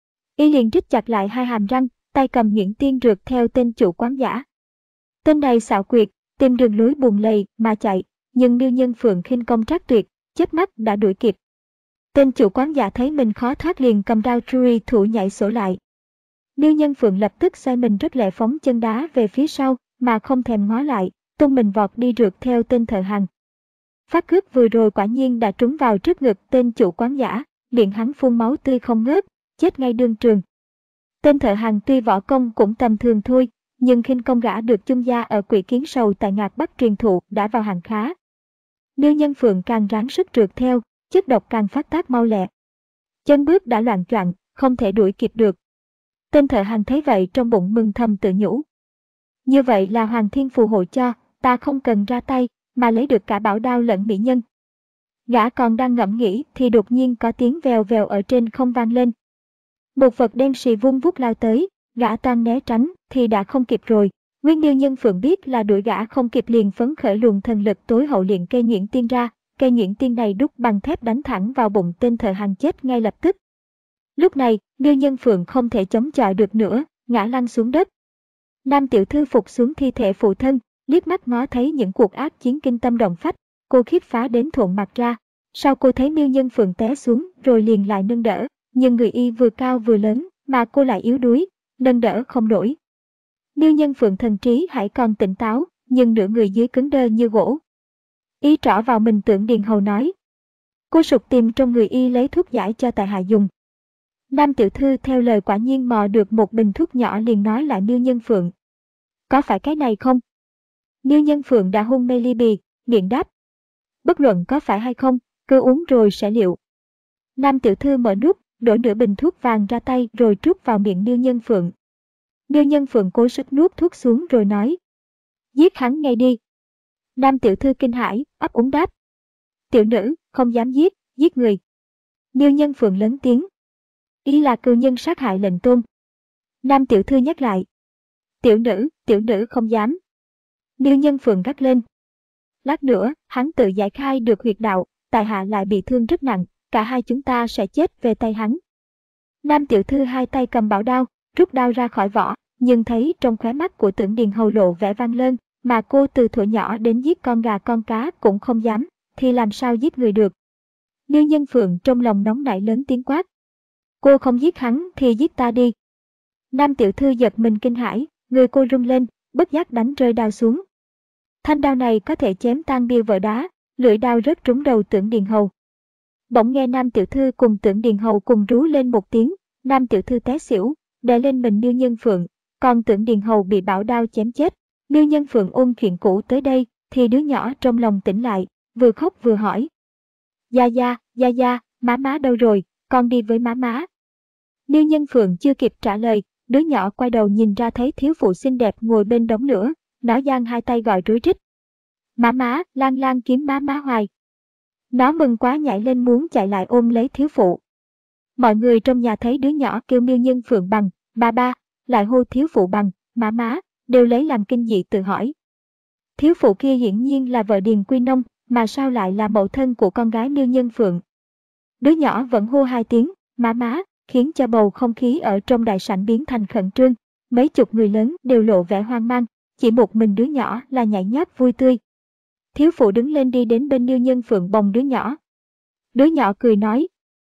Y liền rít chặt lại hai hàm răng, tay cầm Nghiễn Tiên rượt theo tên chủ quán giả. Tên này xảo quyệt, tìm đường lối bùn lầy mà chạy, nhưng Miêu Nhân Phượng khinh công trác tuyệt, chớp mắt đã đuổi kịp. Tên chủ quán giả thấy mình khó thoát liền cầm đao truy thủ nhảy sổ lại. Miêu Nhân Phượng lập tức xoay mình rất lẹ phóng chân đá về phía sau mà không thèm ngó lại, tung mình vọt đi rượt theo tên thợ hàng. Phát cướp vừa rồi quả nhiên đã trúng vào trước ngực tên chủ quán giả, miệng hắn phun máu tươi không ngớt, chết ngay đương trường. Tên thợ hàng tuy võ công cũng tầm thường thôi, nhưng khinh công gã được chung gia ở Quỷ Kiến Sầu tại Ngạc Bắc truyền thụ đã vào hàng khá. Miêu Nhân Phượng càng ráng sức rượt theo, chất độc càng phát tác mau lẹ. Chân bước đã loạng choạng, không thể đuổi kịp được. Tên thợ hàng thấy vậy trong bụng mừng thầm tự nhủ: như vậy là Hoàng Thiên phù hộ cho, ta không cần ra tay, mà lấy được cả bảo đao lẫn mỹ nhân. Gã còn đang ngẫm nghĩ thì đột nhiên có tiếng vèo vèo ở trên không vang lên. Một vật đen xì vung vút lao tới, gã toan né tránh thì đã không kịp rồi. Nguyên Miêu Nhân Phượng biết là đuổi gã không kịp liền phấn khởi luồng thần lực tối hậu luyện cây Nghiễn Tiên ra, cây Nghiễn Tiên này đúc bằng thép đánh thẳng vào bụng tên thợ hàng chết ngay lập tức. Lúc này, Miêu Nhân Phượng không thể chống chọi được nữa, ngã lăn xuống đất. Nam tiểu thư phục xuống thi thể phụ thân, liếc mắt ngó thấy những cuộc ác chiến kinh tâm động phách, cô khiếp phá đến thuộn mặt ra. Sau cô thấy Miêu Nhân Phượng té xuống rồi liền lại nâng đỡ, nhưng người y vừa cao vừa lớn mà cô lại yếu đuối, nâng đỡ không nổi. Miêu Nhân Phượng thần trí hãy còn tỉnh táo, nhưng nửa người dưới cứng đơ như gỗ. Y trỏ vào mình Tưởng Điền Hầu nói: cô sục tìm trong người y lấy thuốc giải cho tại hạ dùng. Nam tiểu thư theo lời quả nhiên mò được một bình thuốc nhỏ liền nói lại Miêu Nhân Phượng: có phải cái này không? Miêu Nhân Phượng đã hôn mê ly bì, miệng đáp: bất luận có phải hay không, cứ uống rồi sẽ liệu. Nam tiểu thư mở nút, đổ nửa bình thuốc vàng ra tay rồi trút vào miệng Miêu Nhân Phượng. Miêu Nhân Phượng cố sức nuốt thuốc xuống rồi nói: giết hắn ngay đi. Nam tiểu thư kinh hãi, ấp úng đáp: tiểu nữ không dám giết, giết người. Miêu Nhân Phượng lớn tiếng: ý là cừu nhân sát hại lệnh tôn. Nam tiểu thư nhắc lại: tiểu nữ, tiểu nữ không dám. Miêu Nhân Phượng gắt lên: lát nữa hắn tự giải khai được huyệt đạo, tại hạ lại bị thương rất nặng, cả hai chúng ta sẽ chết về tay hắn. Nam tiểu thư hai tay cầm bảo đao, rút đao ra khỏi vỏ, nhưng thấy trong khóe mắt của Tưởng Điền Hầu lộ vẻ van lơn, mà cô từ thuở nhỏ đến giết con gà con cá cũng không dám, thì làm sao giết người được. Miêu Nhân Phượng trong lòng nóng nảy lớn tiếng quát: cô không giết hắn thì giết ta đi. Nam tiểu thư giật mình kinh hãi, người cô rung lên, bất giác đánh rơi đao xuống. Thanh đao này có thể chém tan bia vỡ đá, lưỡi đao rớt trúng đầu Tưởng Điền Hầu. Bỗng nghe Nam tiểu thư cùng Tưởng Điền Hầu cùng rú lên một tiếng, Nam tiểu thư té xỉu, đè lên mình Miêu Nhân Phượng, còn Tưởng Điền Hầu bị Bảo Đao chém chết. Miêu Nhân Phượng ôn chuyện cũ tới đây, thì đứa nhỏ trong lòng tỉnh lại, vừa khóc vừa hỏi. Gia Gia, Gia Gia, má má đâu rồi, con đi với má má. Miêu Nhân Phượng chưa kịp trả lời, đứa nhỏ quay đầu nhìn ra thấy thiếu phụ xinh đẹp ngồi bên đống lửa, nó giang hai tay gọi rối rít. Má má, Lan Lan kiếm má má hoài. Nó mừng quá nhảy lên muốn chạy lại ôm lấy thiếu phụ. Mọi người trong nhà thấy đứa nhỏ kêu Miêu Nhân Phượng bằng ba ba, lại hô thiếu phụ bằng má má, đều lấy làm kinh dị tự hỏi. Thiếu phụ kia hiển nhiên là vợ Điền Quy Nông, mà sao lại là mẫu thân của con gái Miêu Nhân Phượng. Đứa nhỏ vẫn hô hai tiếng má má, khiến cho bầu không khí ở trong đại sảnh biến thành khẩn trương. Mấy chục người lớn đều lộ vẻ hoang mang, chỉ một mình đứa nhỏ là nhảy nhót vui tươi. Thiếu phụ đứng lên đi đến bên Miêu Nhân Phượng bồng đứa nhỏ. Đứa nhỏ cười nói.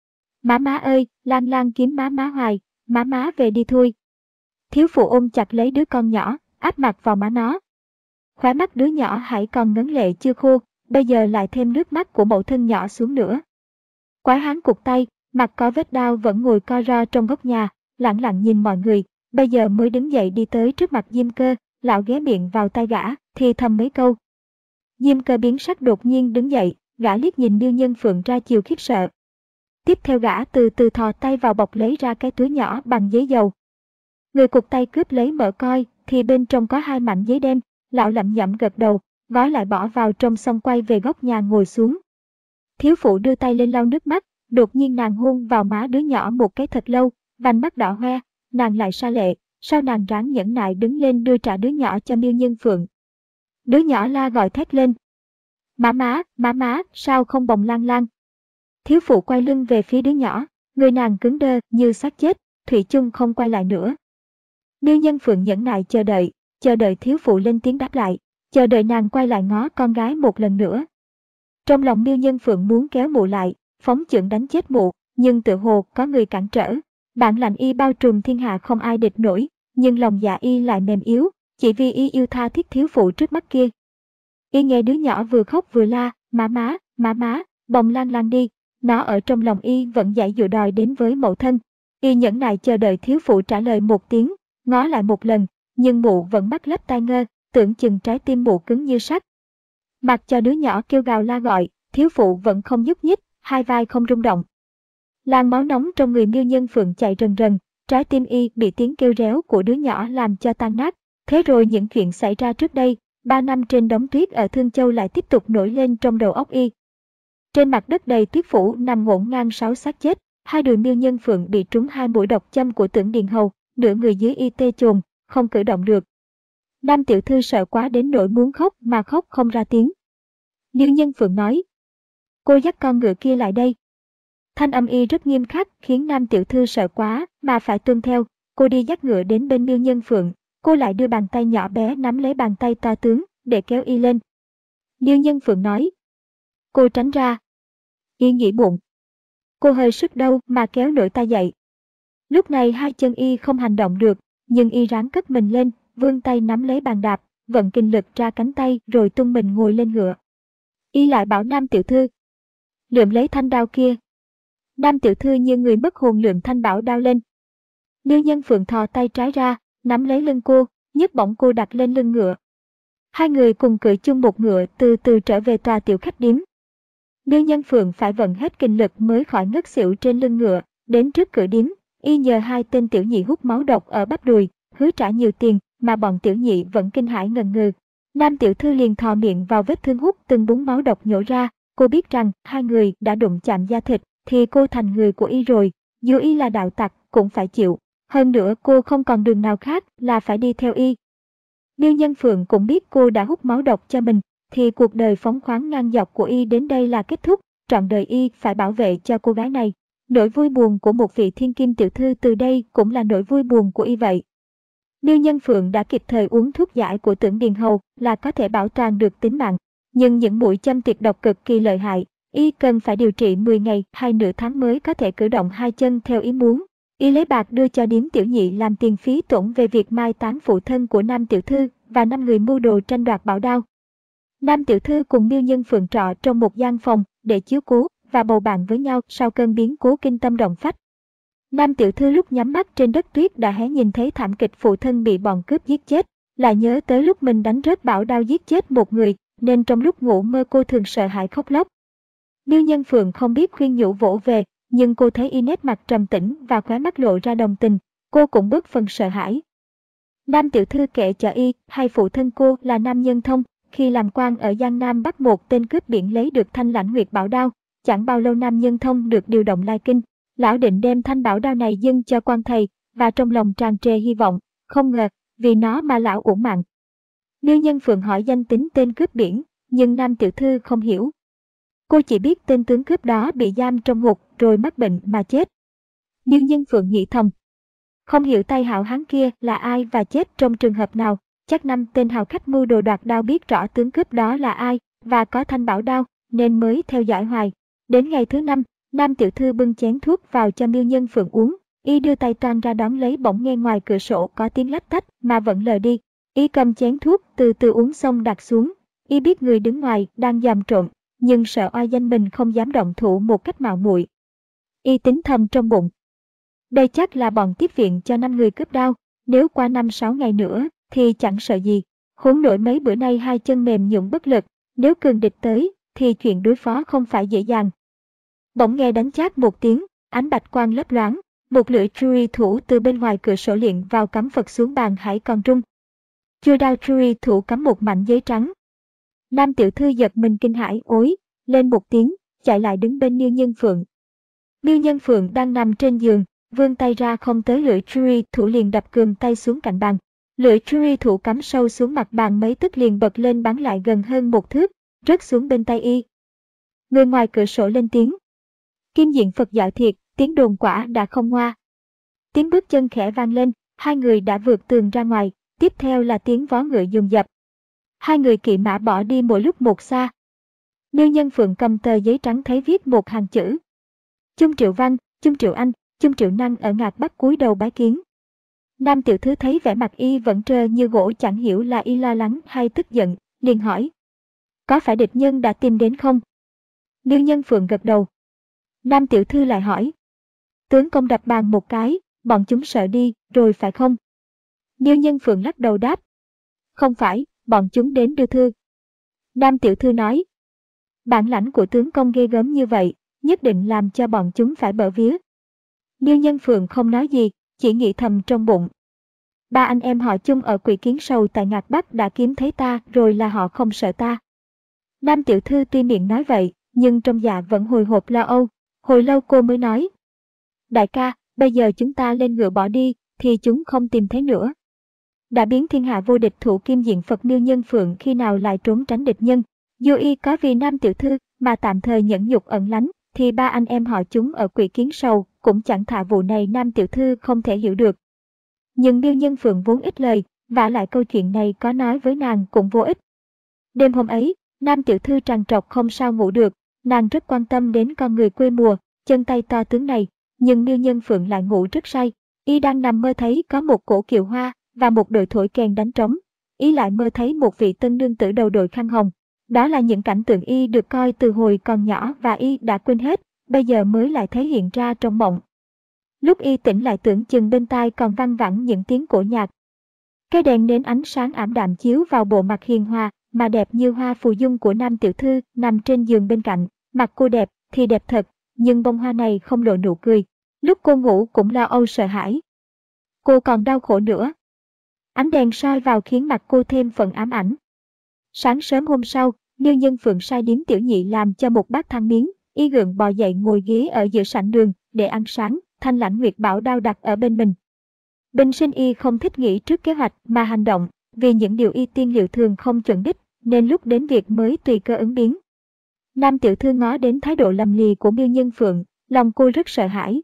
Má má ơi, Lan Lan kiếm má má hoài, má má về đi thôi. Thiếu phụ ôm chặt lấy đứa con nhỏ, áp mặt vào má nó. Khóe mắt đứa nhỏ hãy còn ngấn lệ chưa khô, bây giờ lại thêm nước mắt của mẫu thân nhỏ xuống nữa. Quái hán cụt tay, mặt có vết đau vẫn ngồi co ro trong góc nhà, lặng lặng nhìn mọi người, bây giờ mới đứng dậy đi tới trước mặt Diêm Cơ, lão ghé miệng vào tai gã, thì thầm mấy câu. Diêm Cơ biến sắc đột nhiên đứng dậy, gã liếc nhìn Miêu Nhân Phượng ra chiều khiếp sợ. Tiếp theo gã từ từ thò tay vào bọc lấy ra cái túi nhỏ bằng giấy dầu. Người cụt tay cướp lấy mở coi, thì bên trong có hai mảnh giấy đen, lão lẩm nhẩm gật đầu, gói lại bỏ vào trong xong quay về góc nhà ngồi xuống. Thiếu phụ đưa tay lên lau nước mắt, đột nhiên nàng hôn vào má đứa nhỏ một cái thật lâu, vành mắt đỏ hoe, nàng lại sa lệ, sau nàng ráng nhẫn nại đứng lên đưa trả đứa nhỏ cho Miêu Nhân Phượng. Đứa nhỏ la gọi thét lên. Má má, má má, sao không bồng Lan Lan? Thiếu phụ quay lưng về phía đứa nhỏ, người nàng cứng đơ như xác chết, thủy chung không quay lại nữa. Miêu Nhân Phượng nhẫn nại chờ đợi, chờ đợi thiếu phụ lên tiếng đáp lại, chờ đợi nàng quay lại ngó con gái một lần nữa. Trong lòng Miêu Nhân Phượng muốn kéo mụ lại, phóng chưởng đánh chết mụ, nhưng tự hồ có người cản trở. Bản lạnh y bao trùm thiên hạ không ai địch nổi, nhưng lòng dạ y lại mềm yếu, chỉ vì y yêu tha thiết thiếu phụ trước mắt kia. Y nghe đứa nhỏ vừa khóc vừa la, má má, má má, bồng Lan Lan đi. Nó ở trong lòng y vẫn dãy dụ đòi đến với mẫu thân. Y nhẫn nại chờ đợi thiếu phụ trả lời một tiếng, ngó lại một lần, nhưng mụ vẫn mắt lấp tai ngơ, tưởng chừng trái tim mụ cứng như sắt. Mặc cho đứa nhỏ kêu gào la gọi, thiếu phụ vẫn không nhúc nhích, hai vai không rung động. Làn máu nóng trong người Miêu Nhân Phượng chạy rần rần, trái tim y bị tiếng kêu réo của đứa nhỏ làm cho tan nát. Thế rồi những chuyện xảy ra trước đây, ba năm trên đống tuyết ở Thương Châu lại tiếp tục nổi lên trong đầu óc y. Trên mặt đất đầy tuyết phủ nằm ngổn ngang sáu xác chết, hai đùi Miêu Nhân Phượng bị trúng hai mũi độc châm của Tưởng Điền Hầu, nửa người dưới y tê chồn, không cử động được. Nam tiểu thư sợ quá đến nỗi muốn khóc mà khóc không ra tiếng. Miêu Nhân Phượng nói, cô dắt con ngựa kia lại đây. Thanh âm y rất nghiêm khắc khiến Nam tiểu thư sợ quá mà phải tuân theo. Cô đi dắt ngựa đến bên Miêu Nhân Phượng, cô lại đưa bàn tay nhỏ bé nắm lấy bàn tay to tướng để kéo y lên. Miêu Nhân Phượng nói, cô tránh ra. Y nghĩ bụng, cô hơi sức đâu mà kéo nổi ta dậy. Lúc này hai chân y không hành động được, nhưng y ráng cất mình lên, vươn tay nắm lấy bàn đạp, vận kinh lực ra cánh tay rồi tung mình ngồi lên ngựa. Y lại bảo Nam tiểu thư, lượm lấy thanh đao kia. Nam tiểu thư như người mất hồn lượm thanh bảo đao lên. Miêu Nhân Phượng thò tay trái ra, nắm lấy lưng cô, nhấc bổng cô đặt lên lưng ngựa. Hai người cùng cưỡi chung một ngựa từ từ trở về tòa tiểu khách điếm. Miêu Nhân Phượng phải vận hết kinh lực mới khỏi ngất xỉu trên lưng ngựa, đến trước cửa điếm, y nhờ hai tên tiểu nhị hút máu độc ở bắp đùi, hứa trả nhiều tiền, mà bọn tiểu nhị vẫn kinh hãi ngần ngừ. Nam tiểu thư liền thò miệng vào vết thương hút từng búng máu độc nhổ ra, cô biết rằng hai người đã đụng chạm da thịt, thì cô thành người của y rồi, dù y là đạo tặc cũng phải chịu. Hơn nữa cô không còn đường nào khác là phải đi theo y. Miêu Nhân Phượng cũng biết cô đã hút máu độc cho mình, thì cuộc đời phóng khoáng ngang dọc của y đến đây là kết thúc, trọn đời y phải bảo vệ cho cô gái này. Nỗi vui buồn của một vị thiên kim tiểu thư từ đây cũng là nỗi vui buồn của y vậy. Miêu Nhân Phượng đã kịp thời uống thuốc giải của Tưởng Điền Hầu là có thể bảo toàn được tính mạng, nhưng những mũi châm tuyệt độc cực kỳ lợi hại, y cần phải điều trị mười ngày hay nửa tháng mới có thể cử động hai chân theo ý muốn. Y lấy bạc đưa cho điếm tiểu nhị làm tiền phí tổn về việc mai táng phụ thân của Nam tiểu thư và năm người mưu đồ tranh đoạt bảo đao. Nam tiểu thư cùng Miêu Nhân Phượng trọ trong một gian phòng để chiếu cố và bầu bạn với nhau sau cơn biến cố kinh tâm động phách. Nam tiểu thư lúc nhắm mắt trên đất tuyết đã hé nhìn thấy thảm kịch phụ thân bị bọn cướp giết chết, lại nhớ tới lúc mình đánh rớt bảo đao giết chết một người, nên trong lúc ngủ mơ cô thường sợ hãi khóc lóc. Miêu Nhân Phượng không biết khuyên nhủ vỗ về, nhưng cô thấy y nét mặt trầm tĩnh và khóe mắt lộ ra đồng tình, cô cũng bớt phần sợ hãi. Nam tiểu thư kể cho y, hay phụ thân cô là Nam Nhân Thông, khi làm quan ở Giang Nam bắt một tên cướp biển lấy được thanh lãnh nguyệt bảo đao, chẳng bao lâu Nam Nhân Thông được điều động Lai Kinh. Lão định đem thanh bảo đao này dâng cho quan thầy, và trong lòng tràn trề hy vọng, không ngờ, vì nó mà lão uổng mạng. Miêu Nhân Phượng hỏi danh tính tên cướp biển, nhưng Nam tiểu thư không hiểu. Cô chỉ biết tên tướng cướp đó bị giam trong ngục rồi mắc bệnh mà chết. Miêu Nhân Phượng nghĩ thầm, không hiểu tay hảo hán kia là ai và chết trong trường hợp nào, chắc năm tên hào khách mưu đồ đoạt đao biết rõ tướng cướp đó là ai và có thanh bảo đao nên mới theo dõi hoài. Đến ngày thứ năm, Nam tiểu thư bưng chén thuốc vào cho Miêu Nhân Phượng uống, y đưa tay toan ra đón lấy bỗng nghe ngoài cửa sổ có tiếng lách tách mà vẫn lờ đi. Y cầm chén thuốc từ từ uống xong đặt xuống, y biết người đứng ngoài đang giàm trộm, nhưng sợ oai danh mình không dám động thủ một cách mạo muội. Y tính thầm trong bụng, đây chắc là bọn tiếp viện cho năm người cướp đao, nếu qua năm sáu ngày nữa thì chẳng sợ gì, huống nổi mấy bữa nay hai chân mềm nhũn bất lực, nếu cường địch tới thì chuyện đối phó không phải dễ dàng. Bỗng nghe đánh chát một tiếng, ánh bạch quang lấp loáng, một lưỡi truy thủ từ bên ngoài cửa sổ liệng vào cắm phật xuống bàn hãy còn rung. Chuôi đao truy thủ cắm một mảnh giấy trắng. Nam tiểu thư giật mình kinh hãi ối lên một tiếng, chạy lại đứng bên Miêu Nhân Phượng. Miêu Nhân Phượng đang nằm trên giường, vươn tay ra không tới lưỡi truy thủ liền đập cườm tay xuống cạnh bàn. Lưỡi truy thủ cắm sâu xuống mặt bàn mấy tức liền bật lên bắn lại gần hơn một thước, rớt xuống bên tay y. Người ngoài cửa sổ lên tiếng, Kim Diện Phật dạo thiệt, tiếng đồn quả đã không ngoa. Tiếng bước chân khẽ vang lên, hai người đã vượt tường ra ngoài, tiếp theo là tiếng vó ngựa dồn dập. Hai người kỵ mã bỏ đi mỗi lúc một xa. Miêu Nhân Phượng cầm tờ giấy trắng thấy viết một hàng chữ. Chung Triệu Văn, Chung Triệu Anh, Chung Triệu Năng ở Ngạc Bắc cúi đầu bái kiến. Nam tiểu thư thấy vẻ mặt y vẫn trơ như gỗ chẳng hiểu là y lo lắng hay tức giận, liền hỏi. Có phải địch nhân đã tìm đến không? Miêu Nhân Phượng gật đầu. Nam tiểu thư lại hỏi. Tướng công đập bàn một cái, bọn chúng sợ đi, rồi phải không? Miêu Nhân Phượng lắc đầu đáp. Không phải, bọn chúng đến đưa thư. Nam tiểu thư nói. Bản lãnh của tướng công ghê gớm như vậy, nhất định làm cho bọn chúng phải bở vía. Miêu Nhân Phượng không nói gì, chỉ nghĩ thầm trong bụng. Ba anh em họ Chung ở Quỷ Kiến Sầu tại Ngạc Bắc đã kiếm thấy ta rồi là họ không sợ ta. Nam tiểu thư tuy miệng nói vậy, nhưng trong dạ vẫn hồi hộp lo âu. Hồi lâu cô mới nói. Đại ca, bây giờ chúng ta lên ngựa bỏ đi, thì chúng không tìm thấy nữa. Đã biến thiên hạ vô địch thủ Kim Diện Phật Miêu Nhân Phượng khi nào lại trốn tránh địch nhân. Dù y có vì Nam tiểu thư mà tạm thời nhẫn nhục ẩn lánh, thì ba anh em họ chúng ở Quỷ Kiến Sầu cũng chẳng thà vụ này Nam tiểu thư không thể hiểu được. Nhưng Miêu Nhân Phượng vốn ít lời, vả lại câu chuyện này có nói với nàng cũng vô ích. Đêm hôm ấy, Nam tiểu thư trằn trọc không sao ngủ được, nàng rất quan tâm đến con người quê mùa, chân tay to tướng này, nhưng Miêu Nhân Phượng lại ngủ rất say. Y đang nằm mơ thấy có một cổ kiệu hoa và một đội thổi kèn đánh trống. Y lại mơ thấy một vị tân nương tử đầu đội khăn hồng. Đó là những cảnh tượng y được coi từ hồi còn nhỏ và y đã quên hết, bây giờ mới lại thấy hiện ra trong mộng. Lúc y tỉnh lại tưởng chừng bên tai còn văng vẳng những tiếng cổ nhạc. Cái đèn nến ánh sáng ảm đạm chiếu vào bộ mặt hiền hòa mà đẹp như hoa phù dung của Nam tiểu thư nằm trên giường bên cạnh. Mặt cô đẹp thì đẹp thật, nhưng bông hoa này không lộ nụ cười. Lúc cô ngủ cũng lo âu sợ hãi. Cô còn đau khổ nữa. Ánh đèn soi vào khiến mặt cô thêm phần ám ảnh. Sáng sớm hôm sau, Miêu Nhân Phượng sai điếm tiểu nhị làm cho một bát than miếng, y gượng bò dậy ngồi ghế ở giữa sảnh đường để ăn sáng, thanh lãnh nguyệt bảo đao đặt ở bên mình. Bình sinh y không thích nghĩ trước kế hoạch mà hành động, vì những điều y tiên liệu thường không chuẩn đích, nên lúc đến việc mới tùy cơ ứng biến. Nam tiểu thư ngó đến thái độ lầm lì của Miêu Nhân Phượng, lòng cô rất sợ hãi.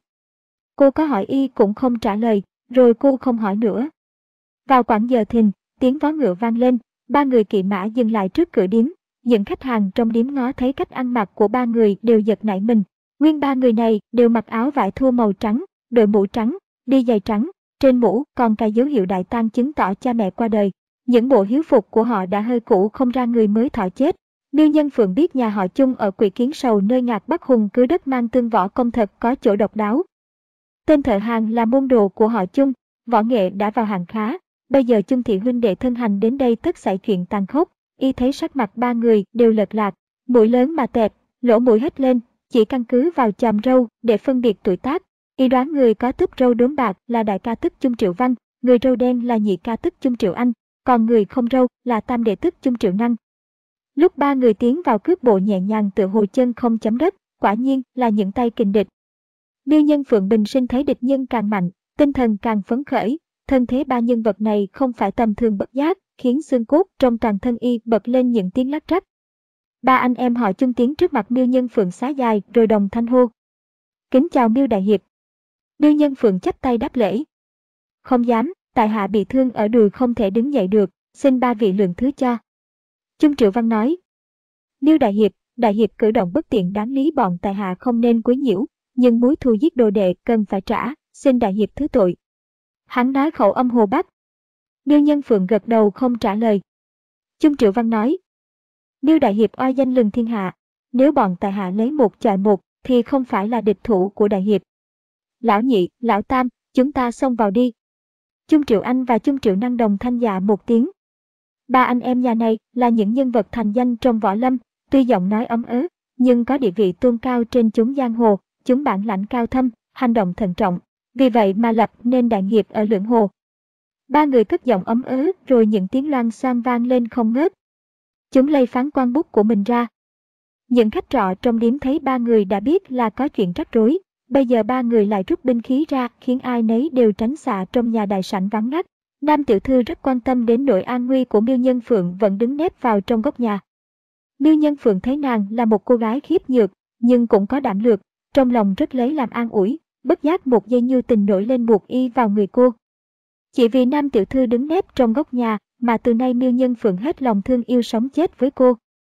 Cô có hỏi y cũng không trả lời, rồi cô không hỏi nữa. Vào quãng giờ thìn, tiếng vó ngựa vang lên, ba người kỵ mã dừng lại trước cửa điếm. Những khách hàng trong điếm ngó thấy cách ăn mặc của ba người đều giật nảy mình. Nguyên ba người này đều mặc áo vải thô màu trắng, đội mũ trắng, đi giày trắng, trên mũ còn cái dấu hiệu đại tang chứng tỏ cha mẹ qua đời. Những bộ hiếu phục của họ đã hơi cũ không ra người mới thọ chết. Miêu Nhân Phượng biết nhà họ Chung ở Quỷ Kiến Sầu nơi Ngạc Bắc Hùng cứ đất mang tương võ công thật có chỗ độc đáo. Tên thợ hàn là môn đồ của họ Chung, võ nghệ đã vào hàng khá. Bây giờ Chung thị huynh đệ thân hành đến đây tất xảy chuyện tàn khốc. Y thấy sắc mặt ba người đều lệch lạc, mũi lớn mà tẹp, lỗ mũi hết lên, chỉ căn cứ vào chòm râu để phân biệt tuổi tác. Y đoán người có túp râu đốm bạc là đại ca tức Chung Triệu Văn, người râu đen là nhị ca tức Chung Triệu Anh, còn người không râu là tam đệ tức Chung Triệu Năng. Lúc ba người tiến vào cước bộ nhẹ nhàng tựa hồ chân không chấm đất, quả nhiên là những tay kình địch. Miêu Nhân Phượng bình sinh thấy địch nhân càng mạnh, tinh thần càng phấn khởi, thân thế ba nhân vật này không phải tầm thường bất giác, khiến xương cốt trong toàn thân y bật lên những tiếng lách rách. Ba anh em họ Chung tiến trước mặt Miêu Nhân Phượng xá dài rồi đồng thanh hô: "Kính chào Miêu đại hiệp." Miêu Nhân Phượng chắp tay đáp lễ: "Không dám, tại hạ bị thương ở đùi không thể đứng dậy được, xin ba vị lượng thứ cho." Chung Triệu Văn nói: "Miêu đại hiệp, đại hiệp cử động bất tiện đáng lý bọn tại hạ không nên quấy nhiễu, nhưng mối thù giết đồ đệ cần phải trả, xin đại hiệp thứ tội." Hắn nói khẩu âm Hồ Bắc. Miêu Nhân Phượng gật đầu không trả lời. Chung Triệu Văn nói: "Miêu đại hiệp oai danh lừng thiên hạ, nếu bọn tại hạ lấy một chọi một thì không phải là địch thủ của đại hiệp. Lão nhị, lão tam, chúng ta xông vào đi." Chung Triệu Anh và Chung Triệu Năng đồng thanh dạ một tiếng. Ba anh em nhà này là những nhân vật thành danh trong võ lâm, tuy giọng nói ấm ớ, nhưng có địa vị tôn cao trên chúng giang hồ, chúng bản lãnh cao thâm, hành động thận trọng, vì vậy mà lập nên đại nghiệp ở Lưỡng Hồ. Ba người cất giọng ấm ớ rồi những tiếng loan xoan vang lên không ngớt. Chúng lây phán quan bút của mình ra. Những khách trọ trong điếm thấy ba người đã biết là có chuyện rắc rối, bây giờ ba người lại rút binh khí ra khiến ai nấy đều tránh xạ trong nhà đại sảnh vắng ngắt. Nam tiểu thư rất quan tâm đến nỗi an nguy của Miêu Nhân Phượng vẫn đứng nép vào trong góc nhà. Miêu Nhân Phượng thấy nàng là một cô gái khiếp nhược, nhưng cũng có đảm lược, trong lòng rất lấy làm an ủi, bất giác một dây nhu tình nổi lên buộc y vào người cô. Chỉ vì Nam tiểu thư đứng nép trong góc nhà mà từ nay Miêu Nhân Phượng hết lòng thương yêu sống chết với cô.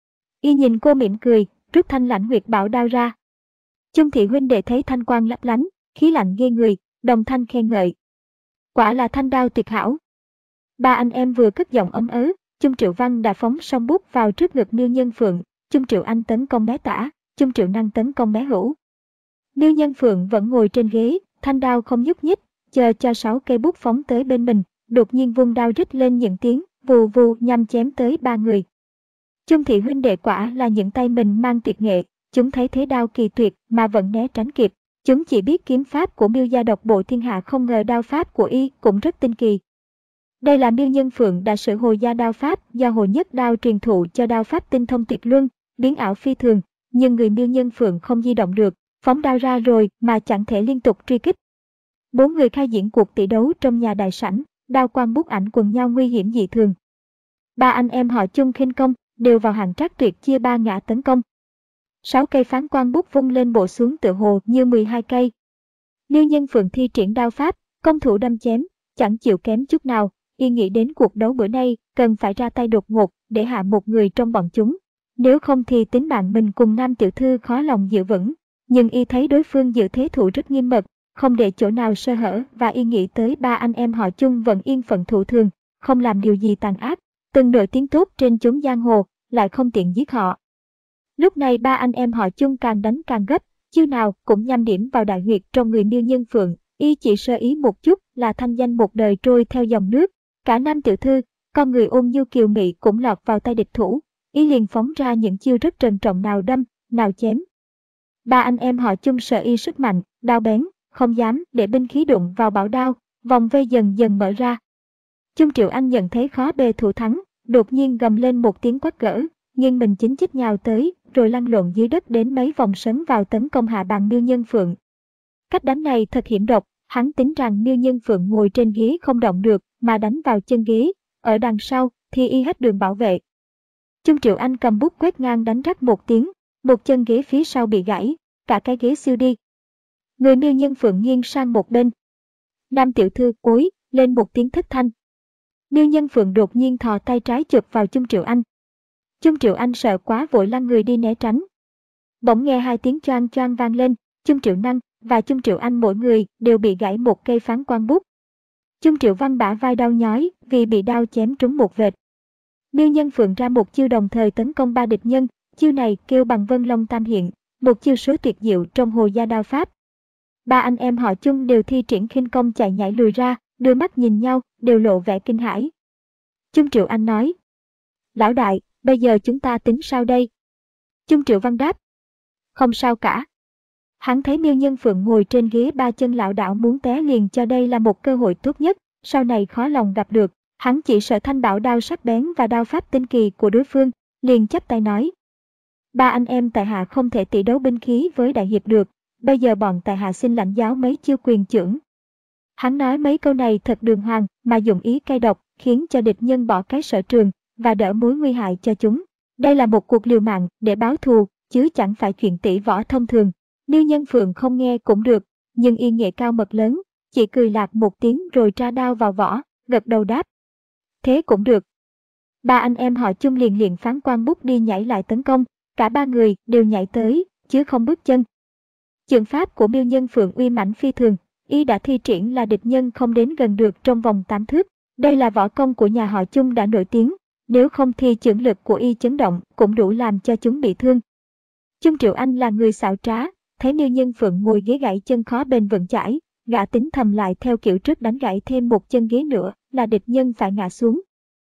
Y nhìn cô mỉm cười, rút thanh lãnh nguyệt bảo đao ra. Chung thị huynh đệ thấy thanh quang lấp lánh, khí lạnh ghê người, đồng thanh khen ngợi: "Quả là thanh đao tuyệt hảo." Ba anh em vừa cất giọng ấm ớ, Chung Triệu Văn đã phóng song bút vào trước ngực Miêu Nhân Phượng, Chung Triệu Anh tấn công bé Tả, Chung Triệu Năng tấn công bé Hữu. Miêu Nhân Phượng vẫn ngồi trên ghế, thanh đao không nhúc nhích, chờ cho sáu cây bút phóng tới bên mình, đột nhiên vung đao rít lên những tiếng vù vù nhằm chém tới ba người. Chung thị huynh đệ quả là những tay mình mang tuyệt nghệ, chúng thấy thế đao kỳ tuyệt mà vẫn né tránh kịp. Chúng chỉ biết kiếm pháp của Miêu gia độc bộ thiên hạ, không ngờ đao pháp của y cũng rất tinh kỳ. Đây là Miêu Nhân Phượng đã sử Hồ gia đao pháp do Hồ Nhất Đao truyền thụ cho đao pháp tinh thông tuyệt luân, biến ảo phi thường, nhưng người Miêu Nhân Phượng không di động được, phóng đao ra rồi mà chẳng thể liên tục truy kích. Bốn người khai diễn cuộc tỷ đấu trong nhà đại sảnh, đao quang bút ảnh quần nhau nguy hiểm dị thường. Ba anh em họ Chung khinh công đều vào hàng trác tuyệt chia ba ngã tấn công. Sáu cây phán quan bút vung lên bộ xuống tựa hồ như mười hai cây. Miêu Nhân Phượng thi triển đao pháp, công thủ đâm chém, chẳng chịu kém chút nào. Y nghĩ đến cuộc đấu bữa nay cần phải ra tay đột ngột để hạ một người trong bọn chúng. Nếu không thì tính mạng mình cùng Nam tiểu thư khó lòng giữ vững. Nhưng y thấy đối phương giữ thế thủ rất nghiêm mật, không để chỗ nào sơ hở, và y nghĩ tới ba anh em họ Chung vẫn yên phận thủ thường, không làm điều gì tàn ác, từng nổi tiếng tốt trên chốn giang hồ, lại không tiện giết họ. Lúc này ba anh em họ Chung càng đánh càng gấp, chiêu nào cũng nhằm điểm vào đại huyệt trong người Miêu Nhân Phượng. Y chỉ sơ ý một chút là thanh danh một đời trôi theo dòng nước. Cả Nam tiểu thư, con người ôn nhu kiều mị cũng lọt vào tay địch thủ. Y liền phóng ra những chiêu rất trần trọng, nào đâm, nào chém. Ba anh em họ Chung sợ y sức mạnh, đao bén, không dám để binh khí đụng vào bảo đao, vòng vây dần dần mở ra. Chung Triệu Anh nhận thấy khó bề thủ thắng, đột nhiên gầm lên một tiếng quát gỡ, nghiêng mình chính chích nhào tới, rồi lăn lộn dưới đất đến mấy vòng sấn vào tấn công hạ bàn Miêu Nhân Phượng. Cách đánh này thật hiểm độc, hắn tính rằng Miêu Nhân Phượng ngồi trên ghế không động được mà đánh vào chân ghế, ở đằng sau thì y hết đường bảo vệ. Chung Triệu Anh cầm bút quét ngang đánh rắc một tiếng, một chân ghế phía sau bị gãy, cả cái ghế siêu đi. Người Miêu Nhân Phượng nghiêng sang một bên. Nam tiểu thư ối lên một tiếng thất thanh. Miêu Nhân Phượng đột nhiên thò tay trái chụp vào Chung Triệu Anh. Chung Triệu Anh sợ quá vội lăn người đi né tránh. Bỗng nghe hai tiếng choang choang vang lên, Chung Triệu Năng và Chung Triệu Anh mỗi người đều bị gãy một cây phán quan bút. Chung Triệu Văn bả vai đau nhói vì bị đao chém trúng một vệt. Miêu Nhân Phượng ra một chiêu đồng thời tấn công ba địch nhân, chiêu này kêu bằng Vân Long Tam Hiện, một chiêu số tuyệt diệu trong Hồ gia đao pháp. Ba anh em họ Chung đều thi triển khinh công chạy nhảy lùi ra, đưa mắt nhìn nhau, đều lộ vẻ kinh hãi. Chung Triệu Anh nói: Lão đại, bây giờ chúng ta tính sao đây? Chung Triệu Văn đáp: Không sao cả. Hắn thấy Miêu Nhân Phượng ngồi trên ghế ba chân lảo đảo muốn té liền cho đây là một cơ hội tốt nhất, sau này khó lòng gặp được. Hắn chỉ sợ thanh bảo đao sắc bén và đao pháp tinh kỳ của đối phương, liền chắp tay nói: Ba anh em tại hạ không thể tỷ đấu binh khí với đại hiệp được, bây giờ bọn tại hạ xin lãnh giáo mấy chiêu quyền chưởng. Hắn nói mấy câu này thật đường hoàng mà dụng ý cay độc, khiến cho địch nhân bỏ cái sở trường và đỡ mối nguy hại cho chúng. Đây là một cuộc liều mạng để báo thù, chứ chẳng phải chuyện tỷ võ thông thường. Miêu Nhân Phượng không nghe cũng được, nhưng y nghệ cao mật lớn, chỉ cười lạc một tiếng rồi tra đao vào vỏ, gật đầu đáp: Thế cũng được. Ba anh em họ Chung liền liền phán quan bút đi nhảy lại tấn công, cả ba người đều nhảy tới, chứ không bước chân. Chưởng pháp của Miêu Nhân Phượng uy mãnh phi thường, y đã thi triển là địch nhân không đến gần được trong vòng tám thước. Đây là võ công của nhà họ Chung đã nổi tiếng, nếu không thì chưởng lực của y chấn động cũng đủ làm cho chúng bị thương. Chung Triệu Anh là người xảo trá, thấy Miêu Nhân Phượng ngồi ghế gãy chân khó bền vững chãi, gã tính thầm lại theo kiểu trước đánh gãy thêm một chân ghế nữa là địch nhân phải ngã xuống.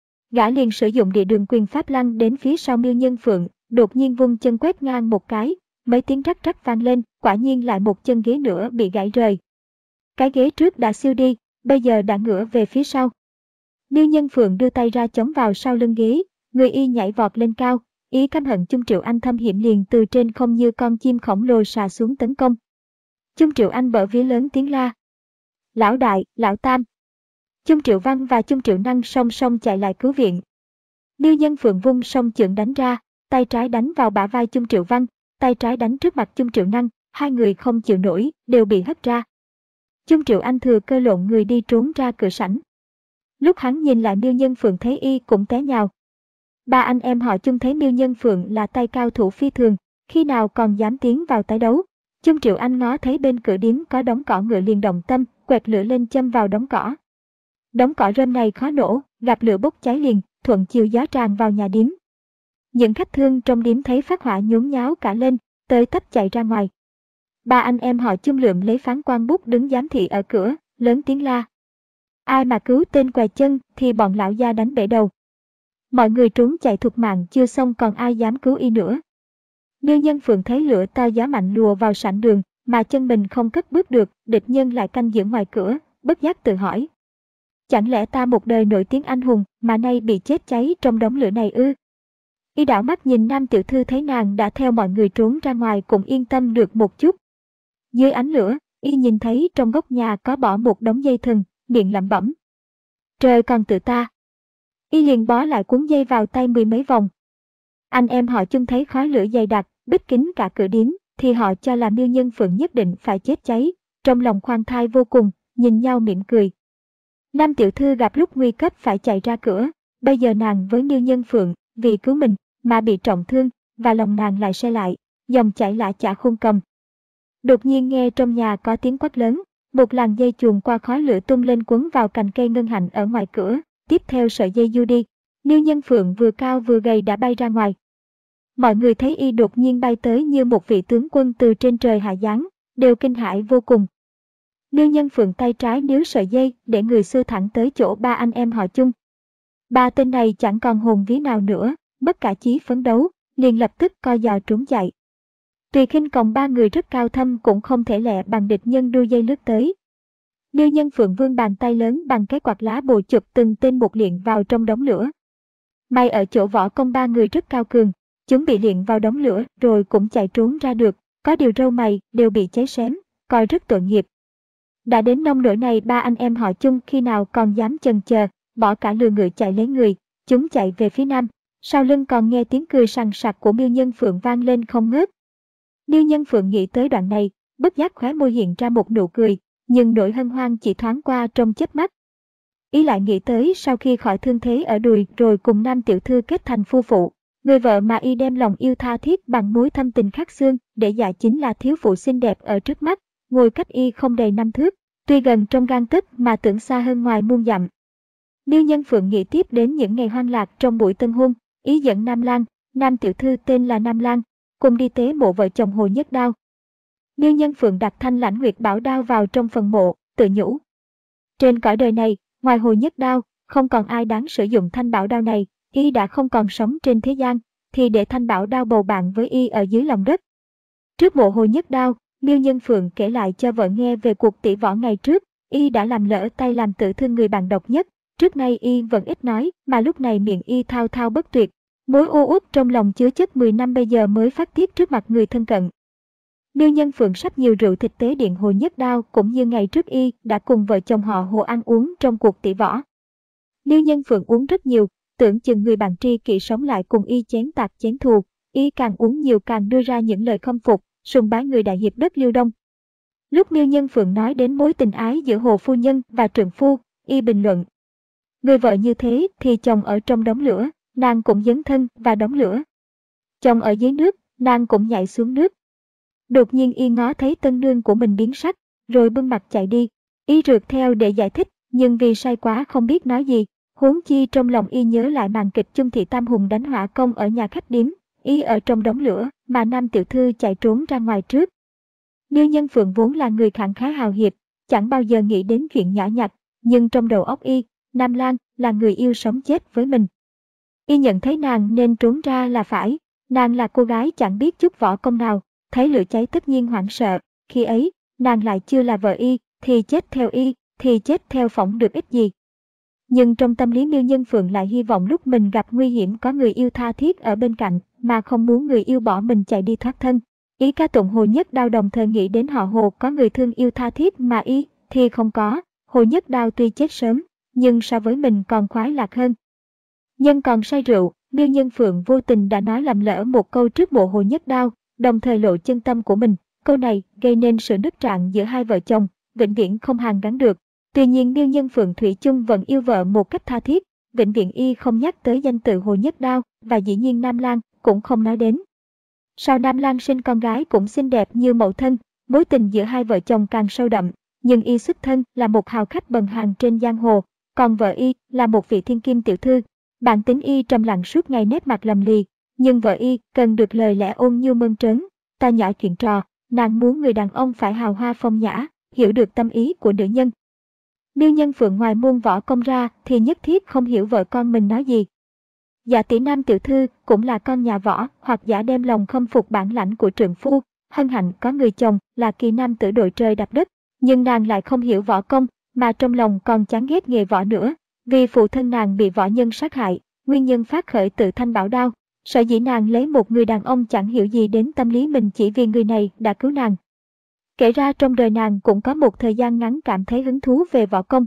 Gã liền sử dụng địa đường quyền pháp lăn đến phía sau Miêu Nhân Phượng, đột nhiên vung chân quét ngang một cái, mấy tiếng rắc rắc vang lên, quả nhiên lại một chân ghế nữa bị gãy rời. Cái ghế trước đã siêu đi, bây giờ đã ngửa về phía sau. Miêu Nhân Phượng đưa tay ra chống vào sau lưng ghế, người y nhảy vọt lên cao, ý căm hận Chung Triệu Anh thâm hiểm liền từ trên không như con chim khổng lồ xà xuống tấn công. Chung Triệu Anh bở vía lớn tiếng la: Lão đại, lão tam! Chung Triệu Văn và Chung Triệu Năng song song chạy lại cứu viện. Miêu Nhân Phượng vung song chưởng đánh ra, tay trái đánh vào bả vai Chung Triệu Văn, tay trái đánh trước mặt Chung Triệu Năng, hai người không chịu nổi, đều bị hất ra. Chung Triệu Anh thừa cơ lộn người đi trốn ra cửa sảnh. Lúc hắn nhìn lại Miêu Nhân Phượng thấy y cũng té nhào. Ba anh em họ Chung thấy Miêu Nhân Phượng là tay cao thủ phi thường, khi nào còn dám tiến vào tái đấu. Chung Triệu Anh ngó thấy bên cửa điếm có đống cỏ ngựa liền động tâm, quẹt lửa lên châm vào đống cỏ. Đống cỏ rơm này khó nổ, gặp lửa bốc cháy liền, thuận chiều gió tràn vào nhà điếm. Những khách thương trong điếm thấy phát hỏa nhốn nháo cả lên, tới tấp chạy ra ngoài. Ba anh em họ Chung lượm lấy phán quan bút đứng giám thị ở cửa, lớn tiếng la: Ai mà cứu tên què chân thì bọn lão gia đánh bể đầu. Mọi người trốn chạy thục mạng chưa xong còn ai dám cứu y nữa. Miêu Nhân Phượng thấy lửa to gió mạnh lùa vào sảnh đường, mà chân mình không cất bước được, địch nhân lại canh giữ ngoài cửa, bất giác tự hỏi: Chẳng lẽ ta một đời nổi tiếng anh hùng mà nay bị chết cháy trong đống lửa này ư? Y đảo mắt nhìn Nam tiểu thư thấy nàng đã theo mọi người trốn ra ngoài cũng yên tâm được một chút. Dưới ánh lửa, y nhìn thấy trong góc nhà có bỏ một đống dây thừng, miệng lẩm bẩm: Trời còn tự ta. Y liền bó lại cuốn dây vào tay mười mấy vòng. Anh em họ Chung thấy khói lửa dày đặc, bít kín cả cửa điếm, thì họ cho là Miêu Nhân Phượng nhất định phải chết cháy, trong lòng khoan thai vô cùng, nhìn nhau mỉm cười. Nam tiểu thư gặp lúc nguy cấp phải chạy ra cửa, bây giờ nàng với Miêu Nhân Phượng vì cứu mình mà bị trọng thương, và lòng nàng lại se lại, dòng chảy lã chả khôn cầm. Đột nhiên nghe trong nhà có tiếng quát lớn, một làn dây chuồn qua khói lửa tung lên quấn vào cành cây ngân hạnh ở ngoài cửa, tiếp theo sợi dây du đi. Miêu Nhân Phượng vừa cao vừa gầy đã bay ra ngoài. Mọi người thấy y đột nhiên bay tới như một vị tướng quân từ trên trời hạ giáng, đều kinh hãi vô cùng. Miêu Nhân Phượng tay trái níu sợi dây để người xưa thẳng tới chỗ ba anh em họ Chung. Ba tên này chẳng còn hồn vía nào nữa, mất cả chí phấn đấu, liền lập tức co giò trốn chạy. Tùy khinh công ba người rất cao thâm cũng không thể lẹ bằng địch nhân đu dây lướt tới. Miêu Nhân Phượng vươn bàn tay lớn bằng cái quạt lá bồ chụp từng tên một liệng vào trong đống lửa. May ở chỗ võ công ba người rất cao cường, chúng bị liệng vào đống lửa rồi cũng chạy trốn ra được, có điều râu mày đều bị cháy xém, coi rất tội nghiệp. Đã đến nông nỗi này ba anh em họ Chung khi nào còn dám chần chờ, bỏ cả lừa ngựa chạy lấy người, chúng chạy về phía nam, sau lưng còn nghe tiếng cười sằng sặc của Miêu Nhân Phượng vang lên không ngớt. Miêu Nhân Phượng nghĩ tới đoạn này, bất giác khóe môi hiện ra một nụ cười, nhưng nỗi hân hoan chỉ thoáng qua trong chớp mắt. Ý lại nghĩ tới sau khi khỏi thương thế ở đùi rồi cùng Nam tiểu thư kết thành phu phụ, người vợ mà y đem lòng yêu tha thiết bằng mối thâm tình khắc xương để dạ chính là thiếu phụ xinh đẹp ở trước mắt, ngồi cách y không đầy năm thước, tuy gần trong gang tấc mà tưởng xa hơn ngoài muôn dặm. Miêu Nhân Phượng nghĩ tiếp đến những ngày hoang lạc trong buổi tân hôn, ý dẫn Nam Lang, Nam tiểu thư tên là Nam Lang, cùng đi tế mộ vợ chồng Hồ Nhất Đao. Miêu Nhân Phượng đặt thanh lãnh nguyệt bảo đao vào trong phần mộ, tự nhủ. Trên cõi đời này, ngoài Hồ Nhất Đao, không còn ai đáng sử dụng thanh bảo đao này, y đã không còn sống trên thế gian, thì để thanh bảo đao bầu bạn với y ở dưới lòng đất. Trước mộ Hồ Nhất Đao, Miêu Nhân Phượng kể lại cho vợ nghe về cuộc tỷ võ ngày trước, y đã làm lỡ tay làm tự thương người bạn độc nhất, trước nay y vẫn ít nói, mà lúc này miệng y thao thao bất tuyệt. Mối u uất trong lòng chứa chất mười năm bây giờ mới phát tiết trước mặt người thân cận. Miêu Nhân Phượng sắp nhiều rượu thịt tế điện Hồ Nhất Đao cũng như ngày trước y đã cùng vợ chồng họ Hồ ăn uống trong cuộc tỷ võ. Miêu Nhân Phượng uống rất nhiều, tưởng chừng người bạn tri kỷ sống lại cùng y chén tạc chén thù, y càng uống nhiều càng đưa ra những lời khâm phục, sùng bái người đại hiệp đất Liêu Đông. Lúc Miêu Nhân Phượng nói đến mối tình ái giữa Hồ phu nhân và trượng phu, y bình luận. Người vợ như thế thì chồng ở trong đống lửa, nàng cũng dấn thân và đống lửa. Chồng ở dưới nước, nàng cũng nhảy xuống nước. Đột nhiên y ngó thấy tân nương của mình biến sắc, rồi bưng mặt chạy đi. Y rượt theo để giải thích, nhưng vì say quá không biết nói gì. Huống chi trong lòng y nhớ lại màn kịch Chung Thị Tam Hùng đánh hỏa công ở nhà khách điếm, y ở trong đống lửa, mà nam tiểu thư chạy trốn ra ngoài trước. Miêu Nhân Phượng vốn là người khẳng khái hào hiệp, chẳng bao giờ nghĩ đến chuyện nhỏ nhặt, nhưng trong đầu óc y, Nam Lan là người yêu sống chết với mình. Y nhận thấy nàng nên trốn ra là phải, nàng là cô gái chẳng biết chút võ công nào, thấy lửa cháy tất nhiên hoảng sợ, khi ấy, nàng lại chưa là vợ y, thì chết theo y, thì chết theo phỏng được ích gì. Nhưng trong tâm lý Miêu Nhân Phượng lại hy vọng lúc mình gặp nguy hiểm có người yêu tha thiết ở bên cạnh, mà không muốn người yêu bỏ mình chạy đi thoát thân. Ý ca tụng Hồ Nhất Đao đồng thời nghĩ đến họ Hồ có người thương yêu tha thiết mà y thì không có. Hồ Nhất Đao tuy chết sớm, nhưng so với mình còn khoái lạc hơn. Nhân còn say rượu, Miêu Nhân Phượng vô tình đã nói lầm lỡ một câu trước mộ Hồ Nhất Đao, đồng thời lộ chân tâm của mình. Câu này gây nên sự nứt rạn giữa hai vợ chồng, vĩnh viễn không hàn gắn được. Tuy nhiên Miêu Nhân Phượng thủy chung vẫn yêu vợ một cách tha thiết, vĩnh viễn y không nhắc tới danh từ Hồ Nhất Đao, và dĩ nhiên Nam Lan cũng không nói đến. Sau Nam Lan sinh con gái cũng xinh đẹp như mẫu thân, mối tình giữa hai vợ chồng càng sâu đậm, nhưng y xuất thân là một hào khách bần hàng trên giang hồ, còn vợ y là một vị thiên kim tiểu thư. Bản tính y trầm lặng suốt ngày nét mặt lầm lì, nhưng vợ y cần được lời lẽ ôn nhu mơn trớn, ta nhỏ chuyện trò, nàng muốn người đàn ông phải hào hoa phong nhã, hiểu được tâm ý của nữ nhân. Miêu Nhân Phượng ngoài môn võ công ra thì nhất thiết không hiểu vợ con mình nói gì. Dạ tỷ Nam tiểu thư cũng là con nhà võ, hoặc giả đem lòng khâm phục bản lãnh của trượng phu, hân hạnh có người chồng là kỳ nam tử đội trời đạp đất, nhưng nàng lại không hiểu võ công, mà trong lòng còn chán ghét nghề võ nữa, vì phụ thân nàng bị võ nhân sát hại, nguyên nhân phát khởi tự thanh bảo đao, sở dĩ nàng lấy một người đàn ông chẳng hiểu gì đến tâm lý mình chỉ vì người này đã cứu nàng. Kể ra trong đời nàng cũng có một thời gian ngắn cảm thấy hứng thú về võ công.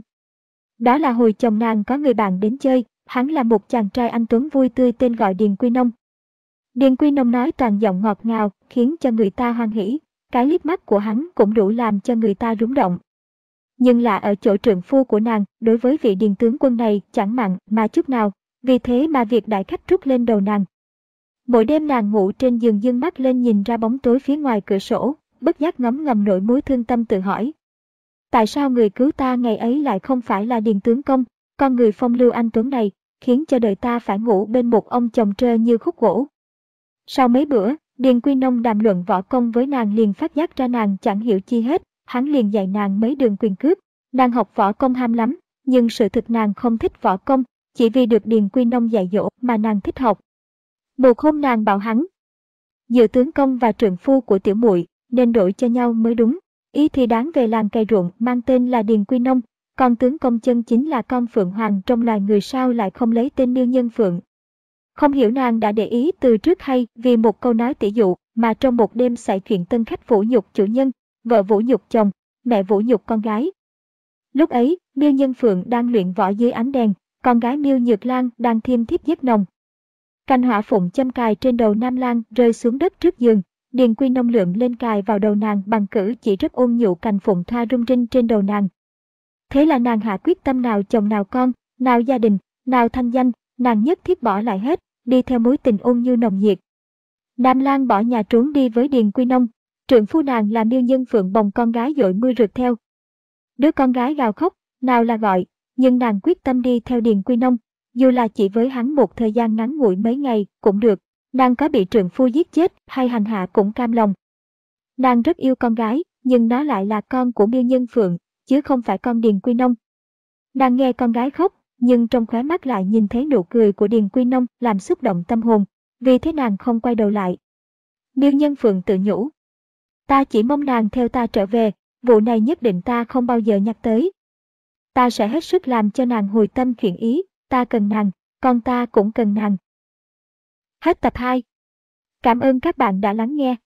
Đó là hồi chồng nàng có người bạn đến chơi, hắn là một chàng trai anh tuấn vui tươi tên gọi Điền Quy Nông. Điền Quy Nông nói toàn giọng ngọt ngào, khiến cho người ta hoan hỉ, cái liếc mắt của hắn cũng đủ làm cho người ta rúng động. Nhưng là ở chỗ trượng phu của nàng, đối với vị điền tướng quân này chẳng mặn mà chút nào, vì thế mà việc đại khách trút lên đầu nàng. Mỗi đêm nàng ngủ trên giường dương mắt lên nhìn ra bóng tối phía ngoài cửa sổ, bất giác ngấm ngầm nỗi mối thương tâm tự hỏi. Tại sao người cứu ta ngày ấy lại không phải là Điền tướng công, con người phong lưu anh tuấn này, khiến cho đời ta phải ngủ bên một ông chồng trơ như khúc gỗ. Sau mấy bữa, Điền Quy Nông đàm luận võ công với nàng liền phát giác ra nàng chẳng hiểu chi hết, hắn liền dạy nàng mấy đường quyền cước. Nàng học võ công ham lắm, nhưng sự thực nàng không thích võ công, chỉ vì được Điền Quy Nông dạy dỗ mà nàng thích học. Một hôm nàng bảo hắn, giữa tướng công và trượng phu của tiểu muội nên đổi cho nhau mới đúng. Ý thì đáng về làng cày ruộng mang tên là Điền Quy Nông, còn tướng công chân chính là con Phượng Hoàng trong loài người sao lại không lấy tên Miêu Nhân Phượng. Không hiểu nàng đã để ý từ trước hay vì một câu nói tỉ dụ mà trong một đêm xảy chuyện tân khách vũ nhục chủ nhân, vợ vũ nhục chồng, mẹ vũ nhục con gái. Lúc ấy, Miêu Nhân Phượng đang luyện võ dưới ánh đèn, con gái Miêu Nhược Lan đang thiêm thiếp giấc nồng. Cành hỏa phụng châm cài trên đầu Nam Lan rơi xuống đất trước giường. Điền Quy Nông lượm lên cài vào đầu nàng bằng cử chỉ rất ôn nhu, cành phụng thoa rung rinh trên đầu nàng. Thế là nàng hạ quyết tâm nào chồng nào con, nào gia đình, nào thanh danh, nàng nhất thiết bỏ lại hết, đi theo mối tình ôn nhu nồng nhiệt. Nam Lan bỏ nhà trốn đi với Điền Quy Nông, trượng phu nàng là Miêu Nhân Phượng bồng con gái dội mưa rượt theo. Đứa con gái gào khóc, nào là gọi, nhưng nàng quyết tâm đi theo Điền Quy Nông, dù là chỉ với hắn một thời gian ngắn ngủi mấy ngày cũng được. Nàng có bị trượng phu giết chết hay hành hạ cũng cam lòng. Nàng rất yêu con gái, nhưng nó lại là con của Miêu Nhân Phượng, chứ không phải con Điền Quy Nông. Nàng nghe con gái khóc, nhưng trong khóe mắt lại nhìn thấy nụ cười của Điền Quy Nông làm xúc động tâm hồn, vì thế nàng không quay đầu lại. Miêu Nhân Phượng tự nhủ. Ta chỉ mong nàng theo ta trở về, vụ này nhất định ta không bao giờ nhắc tới. Ta sẽ hết sức làm cho nàng hồi tâm chuyển ý, ta cần nàng, con ta cũng cần nàng. Hết tập hai. Cảm ơn các bạn đã lắng nghe.